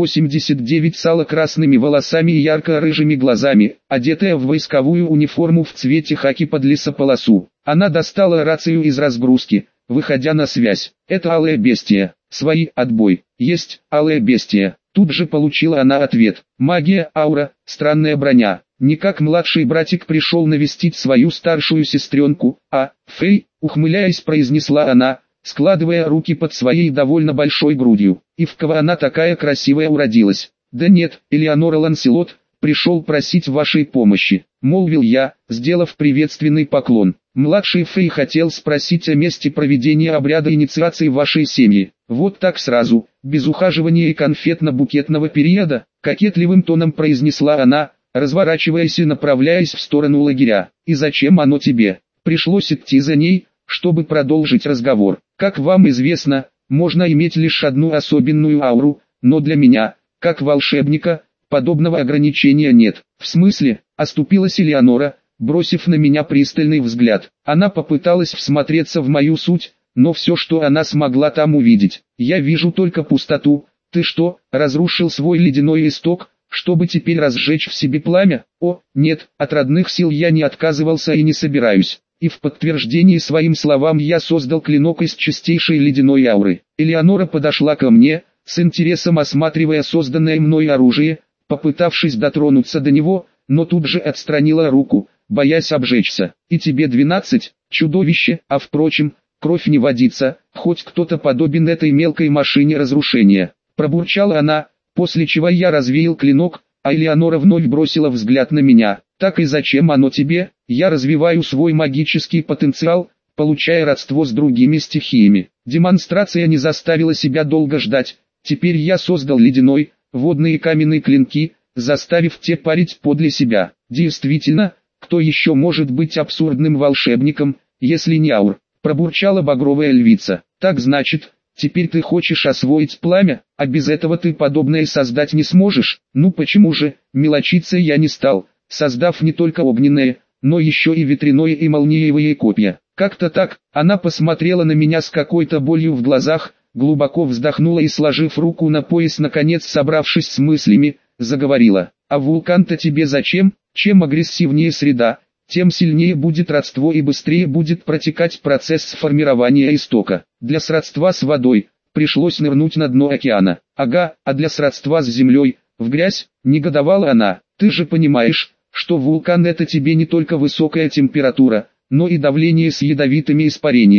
A: 1,89 м, с ало-красными волосами и ярко-рыжими глазами, одетая в войсковую униформу в цвете хаки под лесополосу. Она достала рацию из разгрузки, выходя на связь. «Это алая бестия. Свои, отбой». «Есть, алая бестия». Тут же получила она ответ. «Магия, аура, странная броня». Никак младший братик пришел навестить свою старшую сестренку, а, Фэй, ухмыляясь, произнесла она, складывая руки под своей довольно большой грудью. «И в кого она такая красивая уродилась?» «Да нет, Элеонора Ланселот, пришел просить вашей помощи», — молвил я, сделав приветственный поклон. «Младший Фэй хотел спросить о месте проведения обряда инициации вашей семьи». «Вот так сразу, без ухаживания и конфетно-букетного периода», — кокетливым тоном произнесла она, разворачиваясь и направляясь в сторону лагеря. «И зачем оно тебе?» Пришлось идти за ней, чтобы продолжить разговор. «Как вам известно, можно иметь лишь одну особенную ауру, но для меня, как волшебника, подобного ограничения нет». «В смысле?» — оступилась Элеонора, бросив на меня пристальный взгляд. Она попыталась всмотреться в мою суть, но все, что она смогла там увидеть, я вижу только пустоту. «Ты что, разрушил свой ледяной исток, чтобы теперь разжечь в себе пламя?» «О, нет, от родных сил я не отказывался и не собираюсь». И в подтверждении своим словам я создал клинок из чистейшей ледяной ауры. Элеонора подошла ко мне, с интересом осматривая созданное мной оружие, попытавшись дотронуться до него, но тут же отстранила руку, боясь обжечься. «И тебе 12, чудовище, а впрочем, кровь не водится, хоть кто-то подобен этой мелкой машине разрушения». Пробурчала она, после чего я развеял клинок, а Элеонора вновь бросила взгляд на меня. «Так и зачем оно тебе?» «Я развиваю свой магический потенциал, получая родство с другими стихиями». Демонстрация не заставила себя долго ждать. Теперь я создал ледяной, водный и каменный клинки, заставив те парить подле себя. Действительно, кто еще может быть абсурдным волшебником, если не Аур? Пробурчала багровая львица. «Так значит, теперь ты хочешь освоить пламя, а без этого ты подобное создать не сможешь?» «Ну почему же?» Мелочиться я не стал, создав не только огненное, но еще и ветряное и молниевые копья. Как-то так, она посмотрела на меня с какой-то болью в глазах, глубоко вздохнула и, сложив руку на пояс, наконец собравшись с мыслями, заговорила. «А вулкан-то тебе зачем? Чем агрессивнее среда, тем сильнее будет родство и быстрее будет протекать процесс формирования истока. Для сродства с водой пришлось нырнуть на дно океана. Ага, а для сродства с землей, в грязь», негодовала она. «Ты же понимаешь, что вулкан — это тебе не только высокая температура, но и давление с ядовитыми испарениями.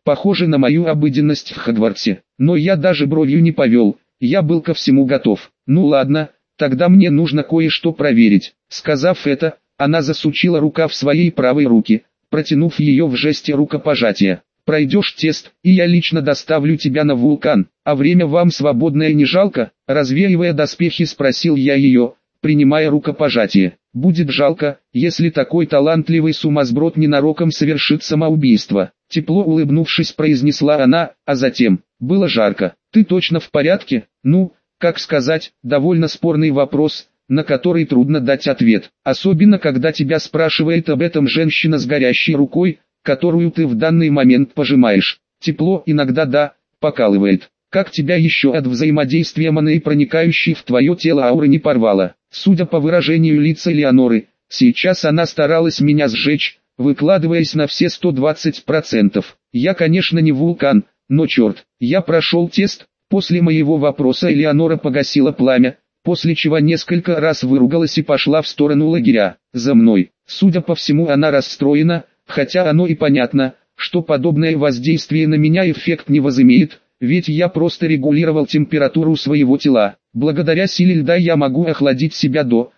A: Похоже на мою обыденность в Хогвартсе. Но я даже бровью не повел, я был ко всему готов. Ну ладно, тогда мне нужно кое-что проверить. Сказав это, она засучила рукав своей правой руки, протянув ее в жесте рукопожатия. Пройдешь тест, и я лично доставлю тебя на вулкан. А время вам свободное не жалко? Развеивая доспехи, спросил я ее, принимая рукопожатие. Будет жалко, если такой талантливый сумасброд ненароком совершит самоубийство. Тепло улыбнувшись, произнесла она, а затем: было жарко. Ты точно в порядке? Ну, как сказать, довольно спорный вопрос, на который трудно дать ответ. Особенно когда тебя спрашивает об этом женщина с горящей рукой, которую ты в данный момент пожимаешь. Тепло иногда да, покалывает. Как тебя еще от взаимодействия маны, проникающей в твое тело ауры, не порвало? Судя по выражению лица Элеоноры, сейчас она старалась меня сжечь, выкладываясь на все 120%. Я, конечно, не вулкан, но черт, я прошел тест. После моего вопроса Элеонора погасила пламя, после чего несколько раз выругалась и пошла в сторону лагеря, за мной. Судя по всему, она расстроена, хотя оно и понятно, что подобное воздействие на меня эффект не возымеет, ведь я просто регулировал температуру своего тела. Благодаря силе льда я могу охладить себя до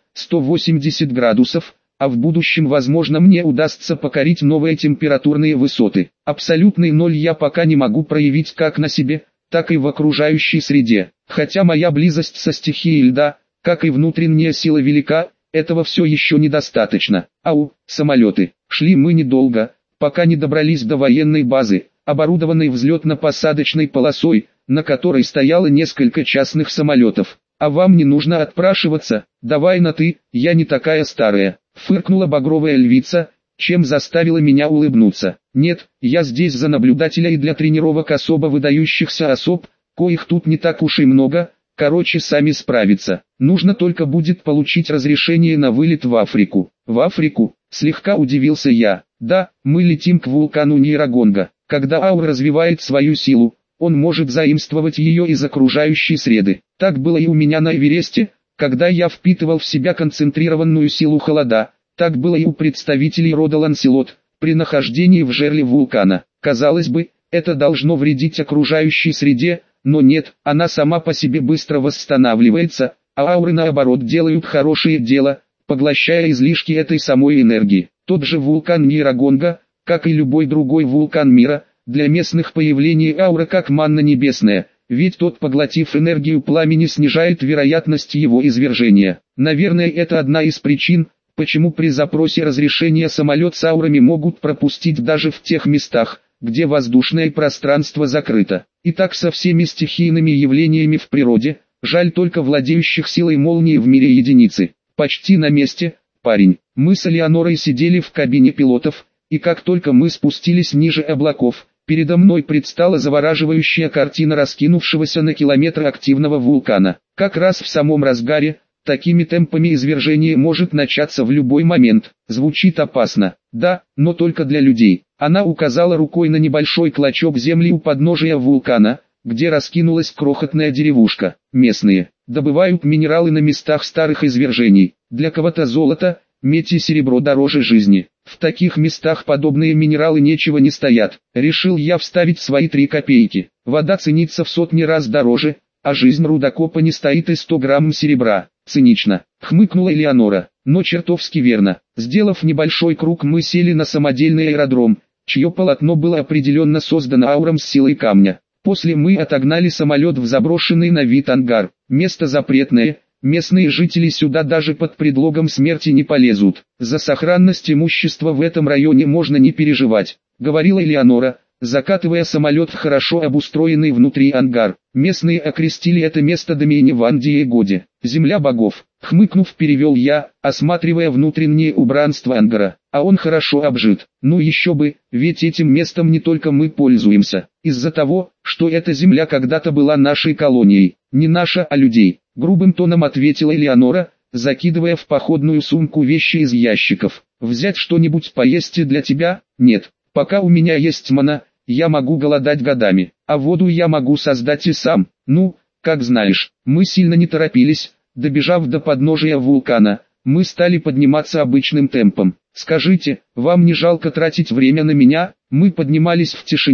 A: 180 градусов, а в будущем, возможно, мне удастся покорить новые температурные высоты. Абсолютный ноль я пока не могу проявить как на себе, так и в окружающей среде. Хотя моя близость со стихией льда, как и внутренняя сила велика, этого все еще недостаточно. Ау, самолеты. Шли мы недолго, пока не добрались до военной базы, оборудованной взлетно-посадочной полосой, на которой стояло несколько частных самолетов. А вам не нужно отпрашиваться, давай на «ты», я не такая старая. Фыркнула багровая львица, чем заставила меня улыбнуться. Нет, я здесь за наблюдателя и для тренировок особо выдающихся особ, коих тут не так уж и много, короче, сами справиться. Нужно только будет получить разрешение на вылет в Африку. В Африку? Слегка удивился я. Да, мы летим к вулкану Нейрогонга. Когда аура развивает свою силу, он может заимствовать ее из окружающей среды. Так было и у меня на Эвересте, когда я впитывал в себя концентрированную силу холода. Так было и у представителей рода Ланселот, при нахождении в жерле вулкана. Казалось бы, это должно вредить окружающей среде, но нет, она сама по себе быстро восстанавливается, а ауры наоборот делают хорошее дело, поглощая излишки этой самой энергии. Тот же вулкан Нейрогонга, как и любой другой вулкан мира, для местных появления аура как манна небесная, ведь тот, поглотив энергию пламени, снижает вероятность его извержения. Наверное, это одна из причин, почему при запросе разрешения самолет с аурами могут пропустить даже в тех местах, где воздушное пространство закрыто. И так со всеми стихийными явлениями в природе, жаль только владеющих силой молнии в мире единицы. Почти на месте, парень. Мы с Элеонорой сидели в кабине пилотов, и как только мы спустились ниже облаков, передо мной предстала завораживающая картина раскинувшегося на километры активного вулкана. Как раз в самом разгаре, такими темпами извержение может начаться в любой момент. Звучит опасно, да, но только для людей. Она указала рукой на небольшой клочок земли у подножия вулкана, где раскинулась крохотная деревушка. Местные добывают минералы на местах старых извержений. Для кого-то золото, медь и серебро дороже жизни. В таких местах подобные минералы нечего не стоят. Решил я вставить свои 3 копейки. Вода ценится в сотни раз дороже, а жизнь рудокопа не стоит и 100 грамм серебра. Цинично, хмыкнула Элеонора, но чертовски верно. Сделав небольшой круг, мы сели на самодельный аэродром, чье полотно было определенно создано ауром с силой камня. После мы отогнали самолет в заброшенный на вид ангар. Место запретное, местные жители сюда даже под предлогом смерти не полезут. За сохранность имущества в этом районе можно не переживать, говорила Элеонора, закатывая самолет в хорошо обустроенный внутри ангар. Местные окрестили это место Домине Ван Диегоде, земля богов. Хмыкнув, перевел я, осматривая внутреннее убранство ангара. А он хорошо обжит. Ну еще бы, ведь этим местом не только мы пользуемся. Из-за того, что эта земля когда-то была нашей колонией. Не наша, а людей. Грубым тоном ответила Элеонора, закидывая в походную сумку вещи из ящиков. Взять что-нибудь поесть для тебя? Нет. Пока у меня есть мана, я могу голодать годами. А воду я могу создать и сам. Ну, как знаешь. Мы сильно не торопились. Добежав до подножия вулкана, мы стали подниматься обычным темпом. Скажите, вам не жалко тратить время на меня? Мы поднимались в тишине,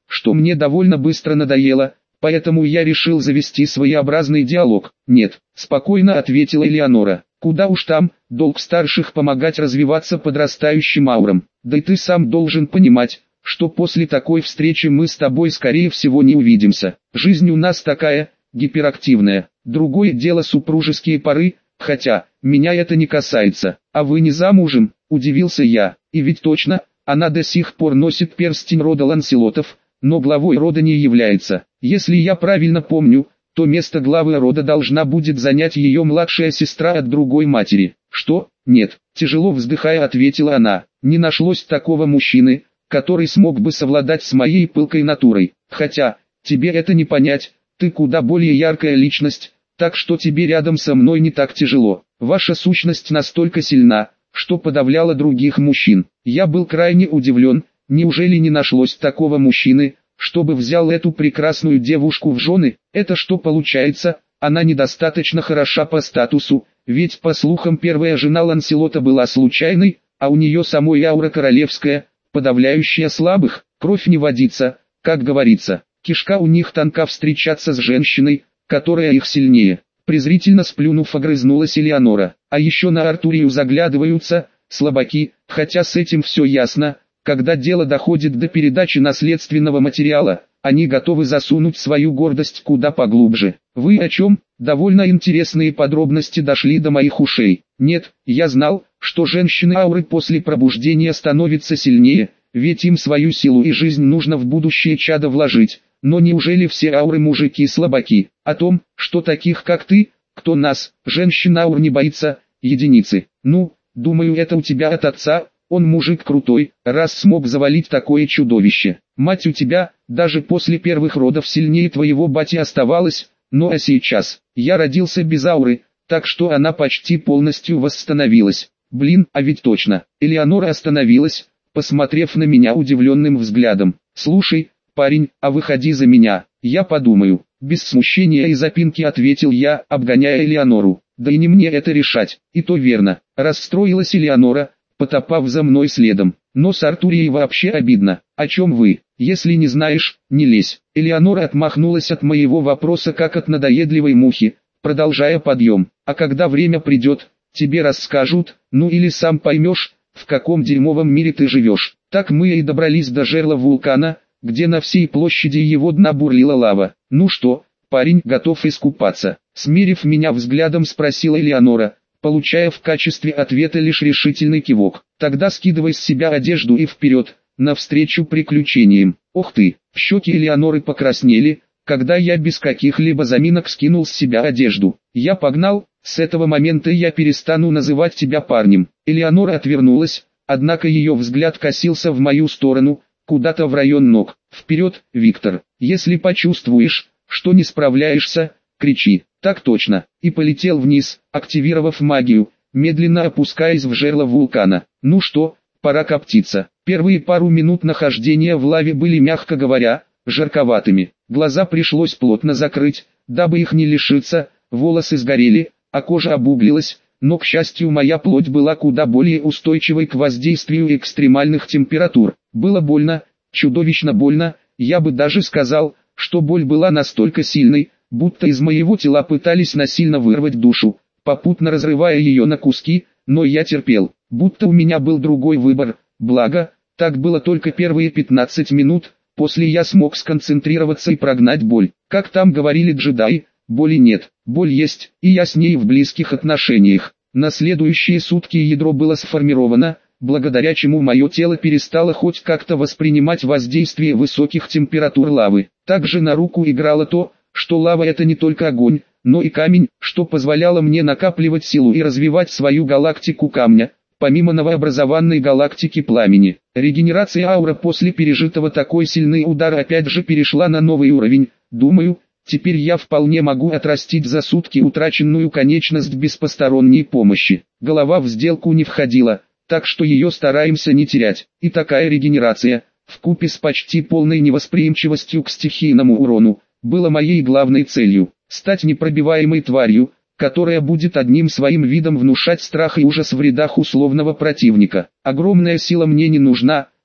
A: что мне довольно быстро надоело, поэтому я решил завести своеобразный диалог. «Нет», – спокойно ответила Элеонора. «Куда уж там, долг старших помогать развиваться подрастающим аурам. Да и ты сам должен понимать, что после такой встречи мы с тобой скорее всего не увидимся. Жизнь у нас такая, гиперактивная. Другое дело супружеские пары, хотя, меня это не касается. А вы не замужем?» – удивился я. И ведь точно, она до сих пор носит перстень рода Ланселотов, но главой рода не является. Если я правильно помню, то место главы рода должна будет занять ее младшая сестра от другой матери. «Что? Нет», – тяжело вздыхая ответила она. «Не нашлось такого мужчины, который смог бы совладать с моей пылкой натурой. Хотя, тебе это не понять, ты куда более яркая личность, так что тебе рядом со мной не так тяжело. Ваша сущность настолько сильна, что подавляла других мужчин». Я был крайне удивлен, неужели не нашлось такого мужчины, чтобы взял эту прекрасную девушку в жены? Это что получается, она недостаточно хороша по статусу, ведь по слухам первая жена Ланселота была случайной, а у нее самой аура королевская, подавляющая слабых, кровь не водится, как говорится, кишка у них тонка встречаться с женщиной, которая их сильнее. Презрительно сплюнув, огрызнулась Элеонора. А еще на Артурию заглядываются, слабаки, хотя с этим все ясно. Когда дело доходит до передачи наследственного материала, они готовы засунуть свою гордость куда поглубже. Вы о чем? Довольно интересные подробности дошли до моих ушей. Нет, я знал, что женщины ауры после пробуждения становятся сильнее, ведь им свою силу и жизнь нужно в будущее чадо вложить. Но неужели все ауры мужики слабаки? О том, что таких как ты, кто нас, женщин аур не боится, единицы. Ну, думаю, это у тебя от отца. Он мужик крутой, раз смог завалить такое чудовище. Мать у тебя, даже после первых родов сильнее твоего бати оставалась, ну а сейчас, я родился без ауры, так что она почти полностью восстановилась. Блин, а ведь точно. Элеонора остановилась, посмотрев на меня удивленным взглядом. «Слушай, парень, а выходи за меня, я подумаю». Без смущения и запинки ответил я, обгоняя Элеонору. Да и не мне это решать. И то верно. Расстроилась Элеонора, потопав за мной следом. Но с Артурией вообще обидно. О чем вы? Если не знаешь, не лезь. Элеонора отмахнулась от моего вопроса как от надоедливой мухи, продолжая подъем. А когда время придет, тебе расскажут, ну или сам поймешь, в каком дерьмовом мире ты живешь. Так мы и добрались до жерла вулкана, где на всей площади его дна бурлила лава. «Ну что, парень, готов искупаться?» Смерив меня взглядом, спросила Элеонора, получая в качестве ответа лишь решительный кивок. «Тогда скидывай с себя одежду и вперед, навстречу приключениям». Ох ты, щеки Элеоноры покраснели, когда я без каких-либо заминок скинул с себя одежду. «Я погнал, с этого момента я перестану называть тебя парнем». Элеонора отвернулась, однако ее взгляд косился в мою сторону, куда-то в район ног. «Вперед, Виктор, если почувствуешь, что не справляешься, кричи». «Так точно», и полетел вниз, активировав магию, медленно опускаясь в жерло вулкана. «Ну что, пора коптиться». Первые пару минут нахождения в лаве были, мягко говоря, жарковатыми. Глаза пришлось плотно закрыть, дабы их не лишиться, волосы сгорели, а кожа обуглилась, но, к счастью, моя плоть была куда более устойчивой к воздействию экстремальных температур. Было больно, чудовищно больно, я бы даже сказал, что боль была настолько сильной, будто из моего тела пытались насильно вырвать душу, попутно разрывая ее на куски, но я терпел, будто у меня был другой выбор, благо, так было только первые 15 минут, после я смог сконцентрироваться и прогнать боль. Как там говорили джедаи, боли нет, боль есть, и я с ней в близких отношениях. На следующие сутки ядро было сформировано, благодаря чему мое тело перестало хоть как-то воспринимать воздействие высоких температур лавы. Также на руку играло то, что лава это не только огонь, но и камень, что позволяло мне накапливать силу и развивать свою галактику камня, помимо новообразованной галактики пламени. Регенерация аура после пережитого такой сильный удар опять же перешла на новый уровень. Думаю, теперь я вполне могу отрастить за сутки утраченную конечность без посторонней помощи. Голова в сделку не входила, так что ее стараемся не терять. И такая регенерация, вкупе с почти полной невосприимчивостью к стихийному урону, было моей главной целью – стать непробиваемой тварью, которая будет одним своим видом внушать страх и ужас в рядах условного противника. Огромная сила мне не нужна,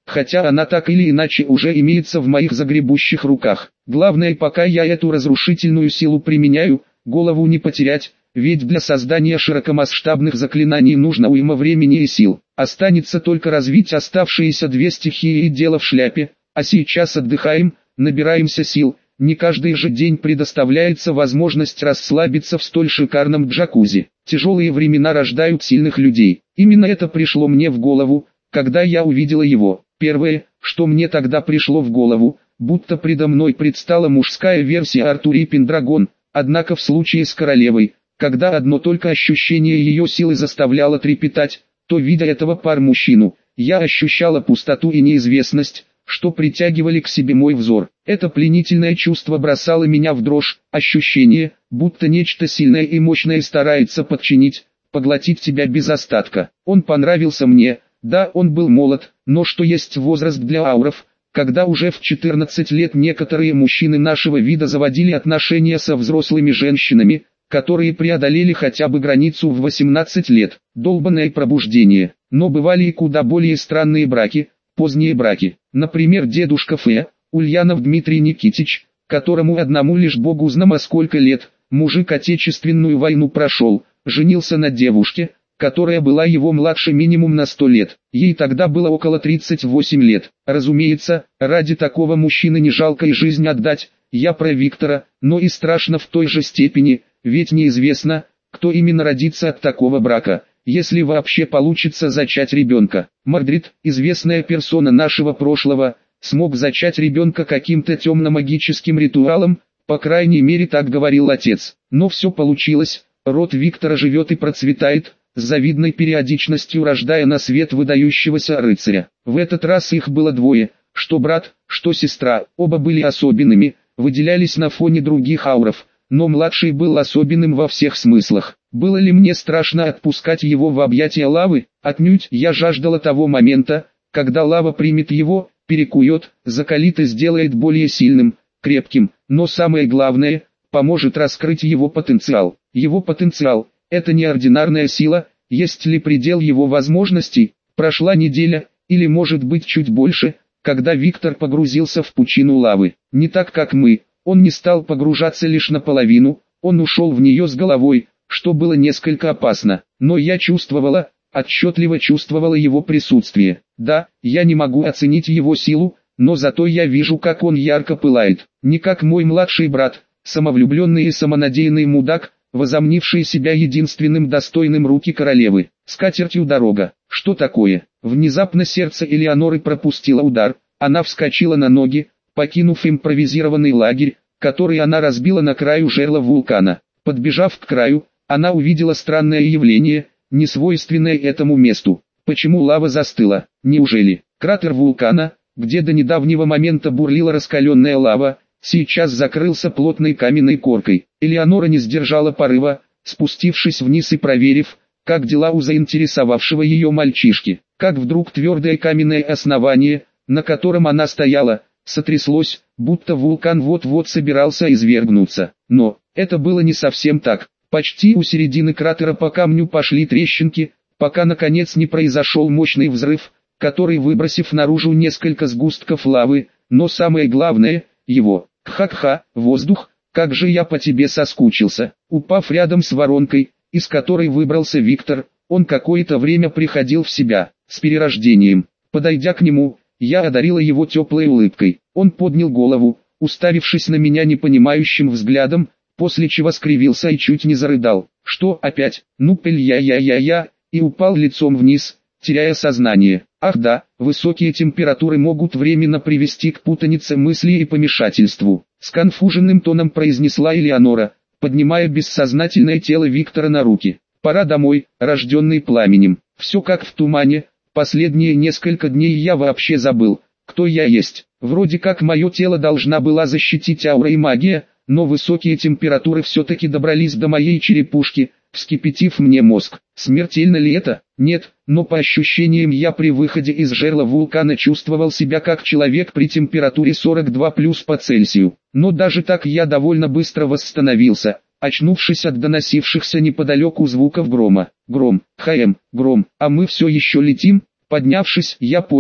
A: хотя она так или иначе уже имеется в моих загребущих руках. Главное, пока я эту разрушительную силу применяю, голову не потерять, ведь для создания широкомасштабных заклинаний нужно уйма времени и сил. Останется только развить оставшиеся две стихии и дело в шляпе, а сейчас отдыхаем, набираемся сил. Не каждый же день предоставляется возможность расслабиться в столь шикарном джакузи. Тяжелые времена рождают сильных людей. Именно это пришло мне в голову, когда я увидела его. Первое, что мне тогда пришло в голову, будто предо мной предстала мужская версия Артури Пендрагон, однако в случае с королевой, когда одно только ощущение ее силы заставляло трепетать, то видя этого пар-мужчину, я ощущала пустоту и неизвестность, что притягивали к себе мой взор. Это пленительное чувство бросало меня в дрожь, ощущение, будто нечто сильное и мощное старается подчинить, поглотить тебя без остатка. Он понравился мне, да, он был молод, но что есть возраст для ауров, когда уже в 14 лет некоторые мужчины нашего вида заводили отношения со взрослыми женщинами, которые преодолели хотя бы границу в 18 лет. Долбанное пробуждение. Но бывали и куда более странные браки, поздние браки. Например, дедушка Ф. Ульянов Дмитрий Никитич, которому одному лишь Богу знамо сколько лет, мужик Отечественную войну прошел, женился на девушке, которая была его младше минимум на 100 лет. Ей тогда было около 38 лет. Разумеется, ради такого мужчины не жалко и жизнь отдать. Я про Виктора, но и страшно в той же степени, ведь неизвестно, кто именно родится от такого брака, если вообще получится зачать ребенка. Мордрид, известная персона нашего прошлого, смог зачать ребенка каким-то темно-магическим ритуалом, по крайней мере так говорил отец. Но все получилось, род Виктора живет и процветает, с завидной периодичностью рождая на свет выдающегося рыцаря. В этот раз их было двое, что брат, что сестра, оба были особенными, выделялись на фоне других ауров, но младший был особенным во всех смыслах. Было ли мне страшно отпускать его в объятия лавы? Отнюдь. Я жаждала того момента, когда лава примет его, перекует, закалит и сделает более сильным, крепким, но самое главное, поможет раскрыть его потенциал. Его потенциал – это неординарная сила, есть ли предел его возможностей? Прошла неделя, или может быть чуть больше, когда Виктор погрузился в пучину лавы. Не так как мы, он не стал погружаться лишь наполовину, он ушел в нее с головой, что было несколько опасно, но я чувствовала, отчетливо чувствовала его присутствие. Да, я не могу оценить его силу, но зато я вижу, как он ярко пылает. Не как мой младший брат, самовлюбленный и самонадеянный мудак, возомнивший себя единственным достойным руки королевы. С катертью дорога. Что такое? Внезапно сердце Элеоноры пропустило удар, она вскочила на ноги, покинув импровизированный лагерь, который она разбила на краю жерла вулкана. Подбежав к краю, она увидела странное явление, несвойственное этому месту. Почему лава застыла? Неужели кратер вулкана, где до недавнего момента бурлила раскаленная лава, сейчас закрылся плотной каменной коркой? Элеонора не сдержала порыва, спустившись вниз и проверив, как дела у заинтересовавшего ее мальчишки. Как вдруг твердое каменное основание, на котором она стояла, сотряслось, будто вулкан вот-вот собирался извергнуться. Но это было не совсем так. Почти у середины кратера по камню пошли трещинки, пока наконец не произошел мощный взрыв, который, выбросив наружу несколько сгустков лавы, но самое главное, его, кха-кха, воздух, как же я по тебе соскучился. Упав рядом с воронкой, из которой выбрался Виктор, он какое-то время приходил в себя, с перерождением. Подойдя к нему, я одарила его теплой улыбкой. Он поднял голову, уставившись на меня непонимающим взглядом, после чего скривился и чуть не зарыдал. Что опять? Ну пель-я-я-я-я, и упал лицом вниз, теряя сознание. Ах да, высокие температуры могут временно привести к путанице мыслей и помешательству. Сконфуженным тоном произнесла Элеонора, поднимая бессознательное тело Виктора на руки. Пора домой, рожденный пламенем. Все как в тумане. Последние несколько дней я вообще забыл, кто я есть. Вроде как мое тело должна была защитить аура и магия, но высокие температуры все-таки добрались до моей черепушки, вскипятив мне мозг. Смертельно ли это? Нет, но по ощущениям я при выходе из жерла вулкана чувствовал себя как человек при температуре 42 плюс по Цельсию. Но даже так я довольно быстро восстановился, очнувшись от доносившихся неподалеку звуков грома. Гром, гром, а мы все еще летим? Поднявшись, я понял,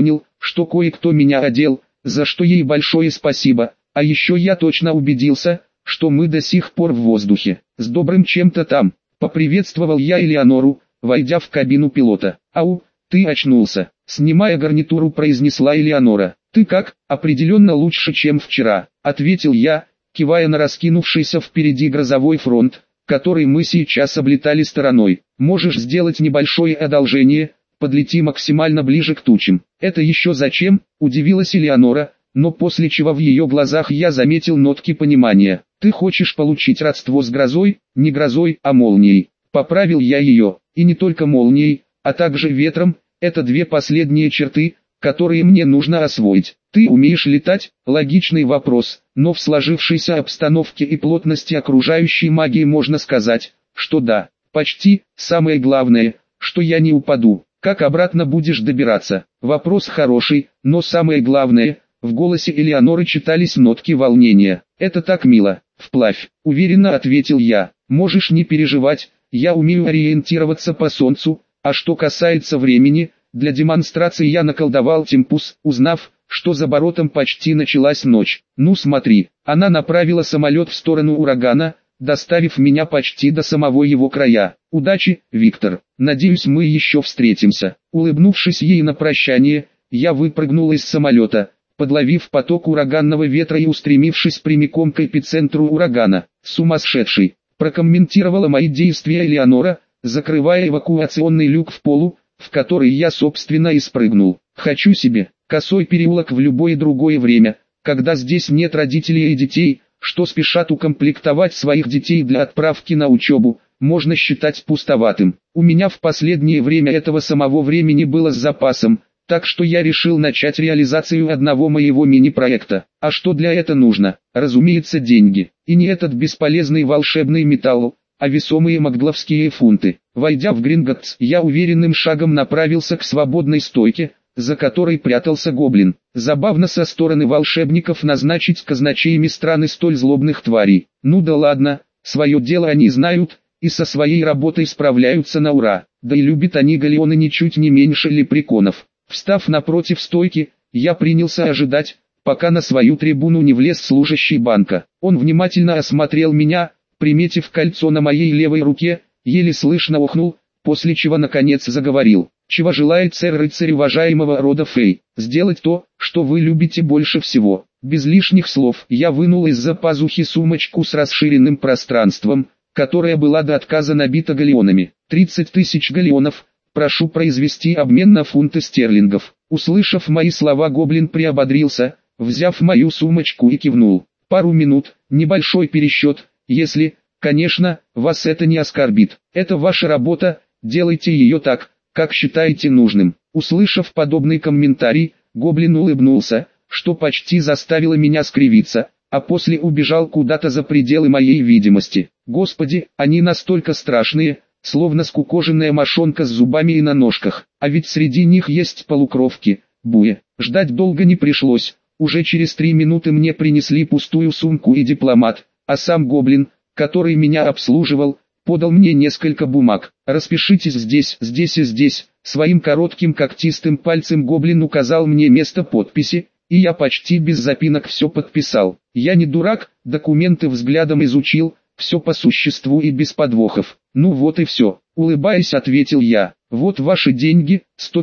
A: что кое-кто меня одел, за что ей большое спасибо, а еще я точно убедился, что мы до сих пор в воздухе. С добрым чем-то там, поприветствовал я Элеонору, войдя в кабину пилота. Ау, ты очнулся, снимая гарнитуру, произнесла Элеонора. Ты как? Определенно лучше, чем вчера, ответил я, кивая на раскинувшийся впереди грозовой фронт, который мы сейчас облетали стороной. Можешь сделать небольшое одолжение, подлети максимально ближе к тучам. Это еще зачем? Удивилась Элеонора, но после чего в ее глазах я заметил нотки понимания. Ты хочешь получить родство с грозой? Не грозой, а молнией. Поправил я ее, и не только молнией, а также ветром. Это две последние черты, которые мне нужно освоить. Ты умеешь летать? Логичный вопрос, но в сложившейся обстановке и плотности окружающей магии можно сказать, что да, почти. Самое главное, что я не упаду. Как обратно будешь добираться? Вопрос хороший, но самое главное, в голосе Элеоноры читались нотки волнения. Это так мило. Вплавь, уверенно ответил я. Можешь не переживать, я умею ориентироваться по солнцу, а что касается времени, для демонстрации я наколдовал темпус, узнав, что за бортом почти началась ночь. Ну смотри, она направила самолет в сторону урагана, доставив меня почти до самого его края. Удачи, Виктор, надеюсь, мы еще встретимся. Улыбнувшись ей на прощание, я выпрыгнул из самолета, подловив поток ураганного ветра и устремившись прямиком к эпицентру урагана. Сумасшедший, прокомментировала мои действия Элеонора, закрывая эвакуационный люк в полу, в который я собственно и спрыгнул. Хочу себе косой переулок в любое другое время, когда здесь нет родителей и детей, что спешат укомплектовать своих детей для отправки на учебу, можно считать пустоватым. У меня в последнее время этого самого времени было с запасом, так что я решил начать реализацию одного моего мини-проекта. А что для этого нужно? Разумеется, деньги. И не этот бесполезный волшебный металл, а весомые магдловские фунты. Войдя в Гринготтс, я уверенным шагом направился к свободной стойке, за которой прятался гоблин. Забавно со стороны волшебников назначить казначеями страны столь злобных тварей. Ну да ладно, свое дело они знают, и со своей работой справляются на ура. Да и любят они галеоны ничуть не меньше лепреконов. Встав напротив стойки, я принялся ожидать, пока на свою трибуну не влез служащий банка. Он внимательно осмотрел меня, приметив кольцо на моей левой руке, еле слышно охнул, после чего наконец заговорил. Чего желает сэр-рыцарь уважаемого рода Фей? Сделать то, что вы любите больше всего. Без лишних слов я вынул из-за пазухи сумочку с расширенным пространством, которая была до отказа набита галеонами. 30 тысяч галеонов. Прошу произвести обмен на фунты стерлингов. Услышав мои слова, гоблин приободрился, взяв мою сумочку и кивнул. Пару минут, небольшой пересчет, если, конечно, вас это не оскорбит. Это ваша работа, делайте ее так, как считаете нужным. Услышав подобный комментарий, гоблин улыбнулся, что почти заставило меня скривиться, а после убежал куда-то за пределы моей видимости. Господи, они настолько страшные, словно скукоженная мошонка с зубами и на ножках, а ведь среди них есть полукровки. Буе. Ждать долго не пришлось, уже через 3 минуты мне принесли пустую сумку и дипломат, а сам гоблин, который меня обслуживал, подал мне несколько бумаг. Распишитесь здесь, здесь и здесь. Своим коротким когтистым пальцем гоблин указал мне место подписи, и я почти без запинок все подписал. Я не дурак, документы взглядом изучил, все по существу и без подвохов. Ну вот и все, улыбаясь, ответил я. Вот ваши деньги,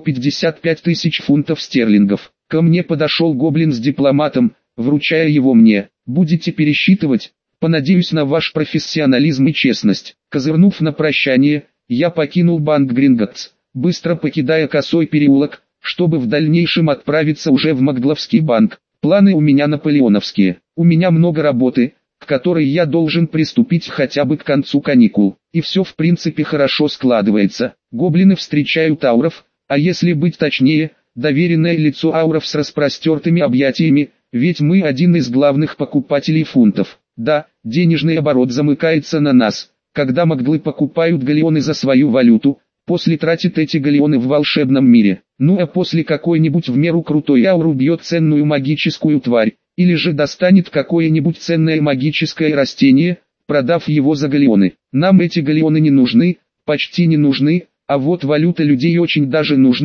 A: 155 тысяч фунтов стерлингов. Ко мне подошел гоблин с дипломатом, вручая его мне. Будете пересчитывать? Понадеюсь на ваш профессионализм и честность. Козырнув на прощание, я покинул банк Гринготтс, быстро покидая косой переулок, чтобы в дальнейшем отправиться уже в Магдловский банк. Планы у меня наполеоновские. У меня много работы, к которой я должен приступить хотя бы к концу каникул. И все в принципе хорошо складывается. Гоблины встречают ауров, а если быть точнее, доверенное лицо ауров с распростертыми объятиями, ведь мы один из главных покупателей фунтов. Да, денежный оборот замыкается на нас, когда магдлы покупают галеоны за свою валюту, после тратит эти галеоны в волшебном мире. Ну а после какой-нибудь в меру крутой ауру бьет ценную магическую тварь, или же достанет какое-нибудь ценное магическое растение, продав его за галеоны. Нам эти галеоны не нужны, почти не нужны, а вот валюта людей очень даже нужна,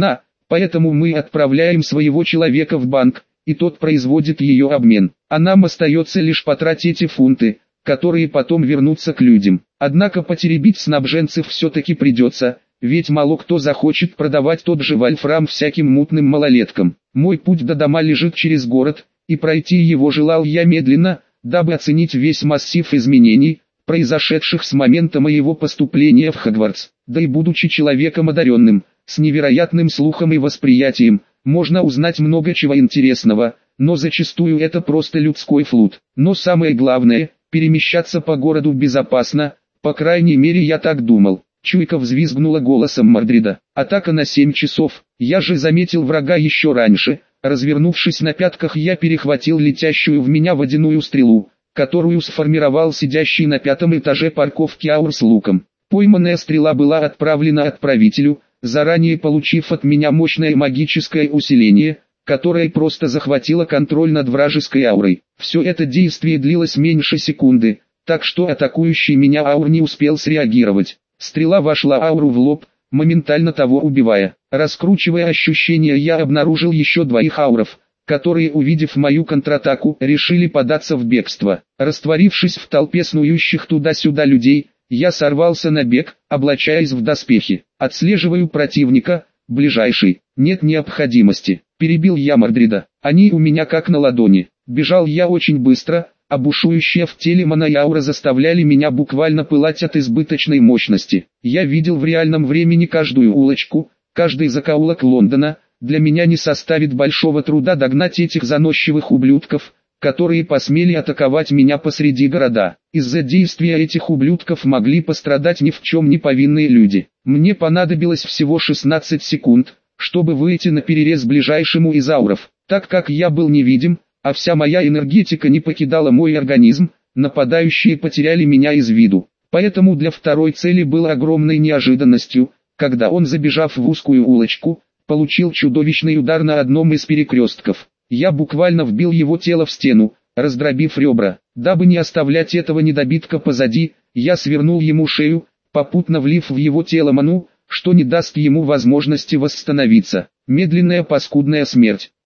A: Поэтому мы отправляем своего человека в банк, и тот производит ее обмен. А нам остается лишь потратить эти фунты, которые потом вернутся к людям. Однако потеребить снабженцев все-таки придется, ведь мало кто захочет продавать тот же вольфрам всяким мутным малолеткам. Мой путь до дома лежит через город, и пройти его желал я медленно, дабы оценить весь массив изменений, произошедших с момента моего поступления в Хогвартс. Да и будучи человеком одаренным, с невероятным слухом и восприятием, можно узнать много чего интересного, но зачастую это просто людской флут. Но самое главное, перемещаться по городу безопасно, по крайней мере я так думал. Чуйка взвизгнула голосом Мордрида. Атака на 7 часов, я же заметил врага еще раньше. Развернувшись на пятках, я перехватил летящую в меня водяную стрелу, которую сформировал сидящий на 5-м этаже парковки Аур с луком. Пойманная стрела была отправлена отправителю, заранее получив от меня мощное магическое усиление, которое просто захватило контроль над вражеской аурой. Все это действие длилось меньше секунды, так что атакующий меня аур не успел среагировать. Стрела вошла ауру в лоб, моментально того убивая. Раскручивая ощущения, я обнаружил еще 2 ауров, которые, увидев мою контратаку, решили податься в бегство. Растворившись в толпе снующих туда-сюда людей, я сорвался на бег, облачаясь в доспехи. Отслеживаю противника, ближайший. Нет необходимости. Перебил я Мордрида. Они у меня как на ладони. Бежал я очень быстро, а бушующие в теле мана и аура заставляли меня буквально пылать от избыточной мощности. Я видел в реальном времени каждую улочку, каждый закоулок Лондона. Для меня не составит большого труда догнать этих заносчивых ублюдков, которые посмели атаковать меня посреди города. Из-за действия этих ублюдков могли пострадать ни в чем не повинные люди. Мне понадобилось всего 16 секунд, чтобы выйти на перерез ближайшему из ауров. Так как я был невидим, а вся моя энергетика не покидала мой организм, нападающие потеряли меня из виду. Поэтому для второй цели было огромной неожиданностью, когда он, забежав в узкую улочку, получил чудовищный удар на одном из перекрестков. Я буквально вбил его тело в стену, раздробив ребра. Дабы не оставлять этого недобитка позади, я свернул ему шею, попутно влив в его тело ману, что не даст ему возможности восстановиться. Медленная паскудная смерть.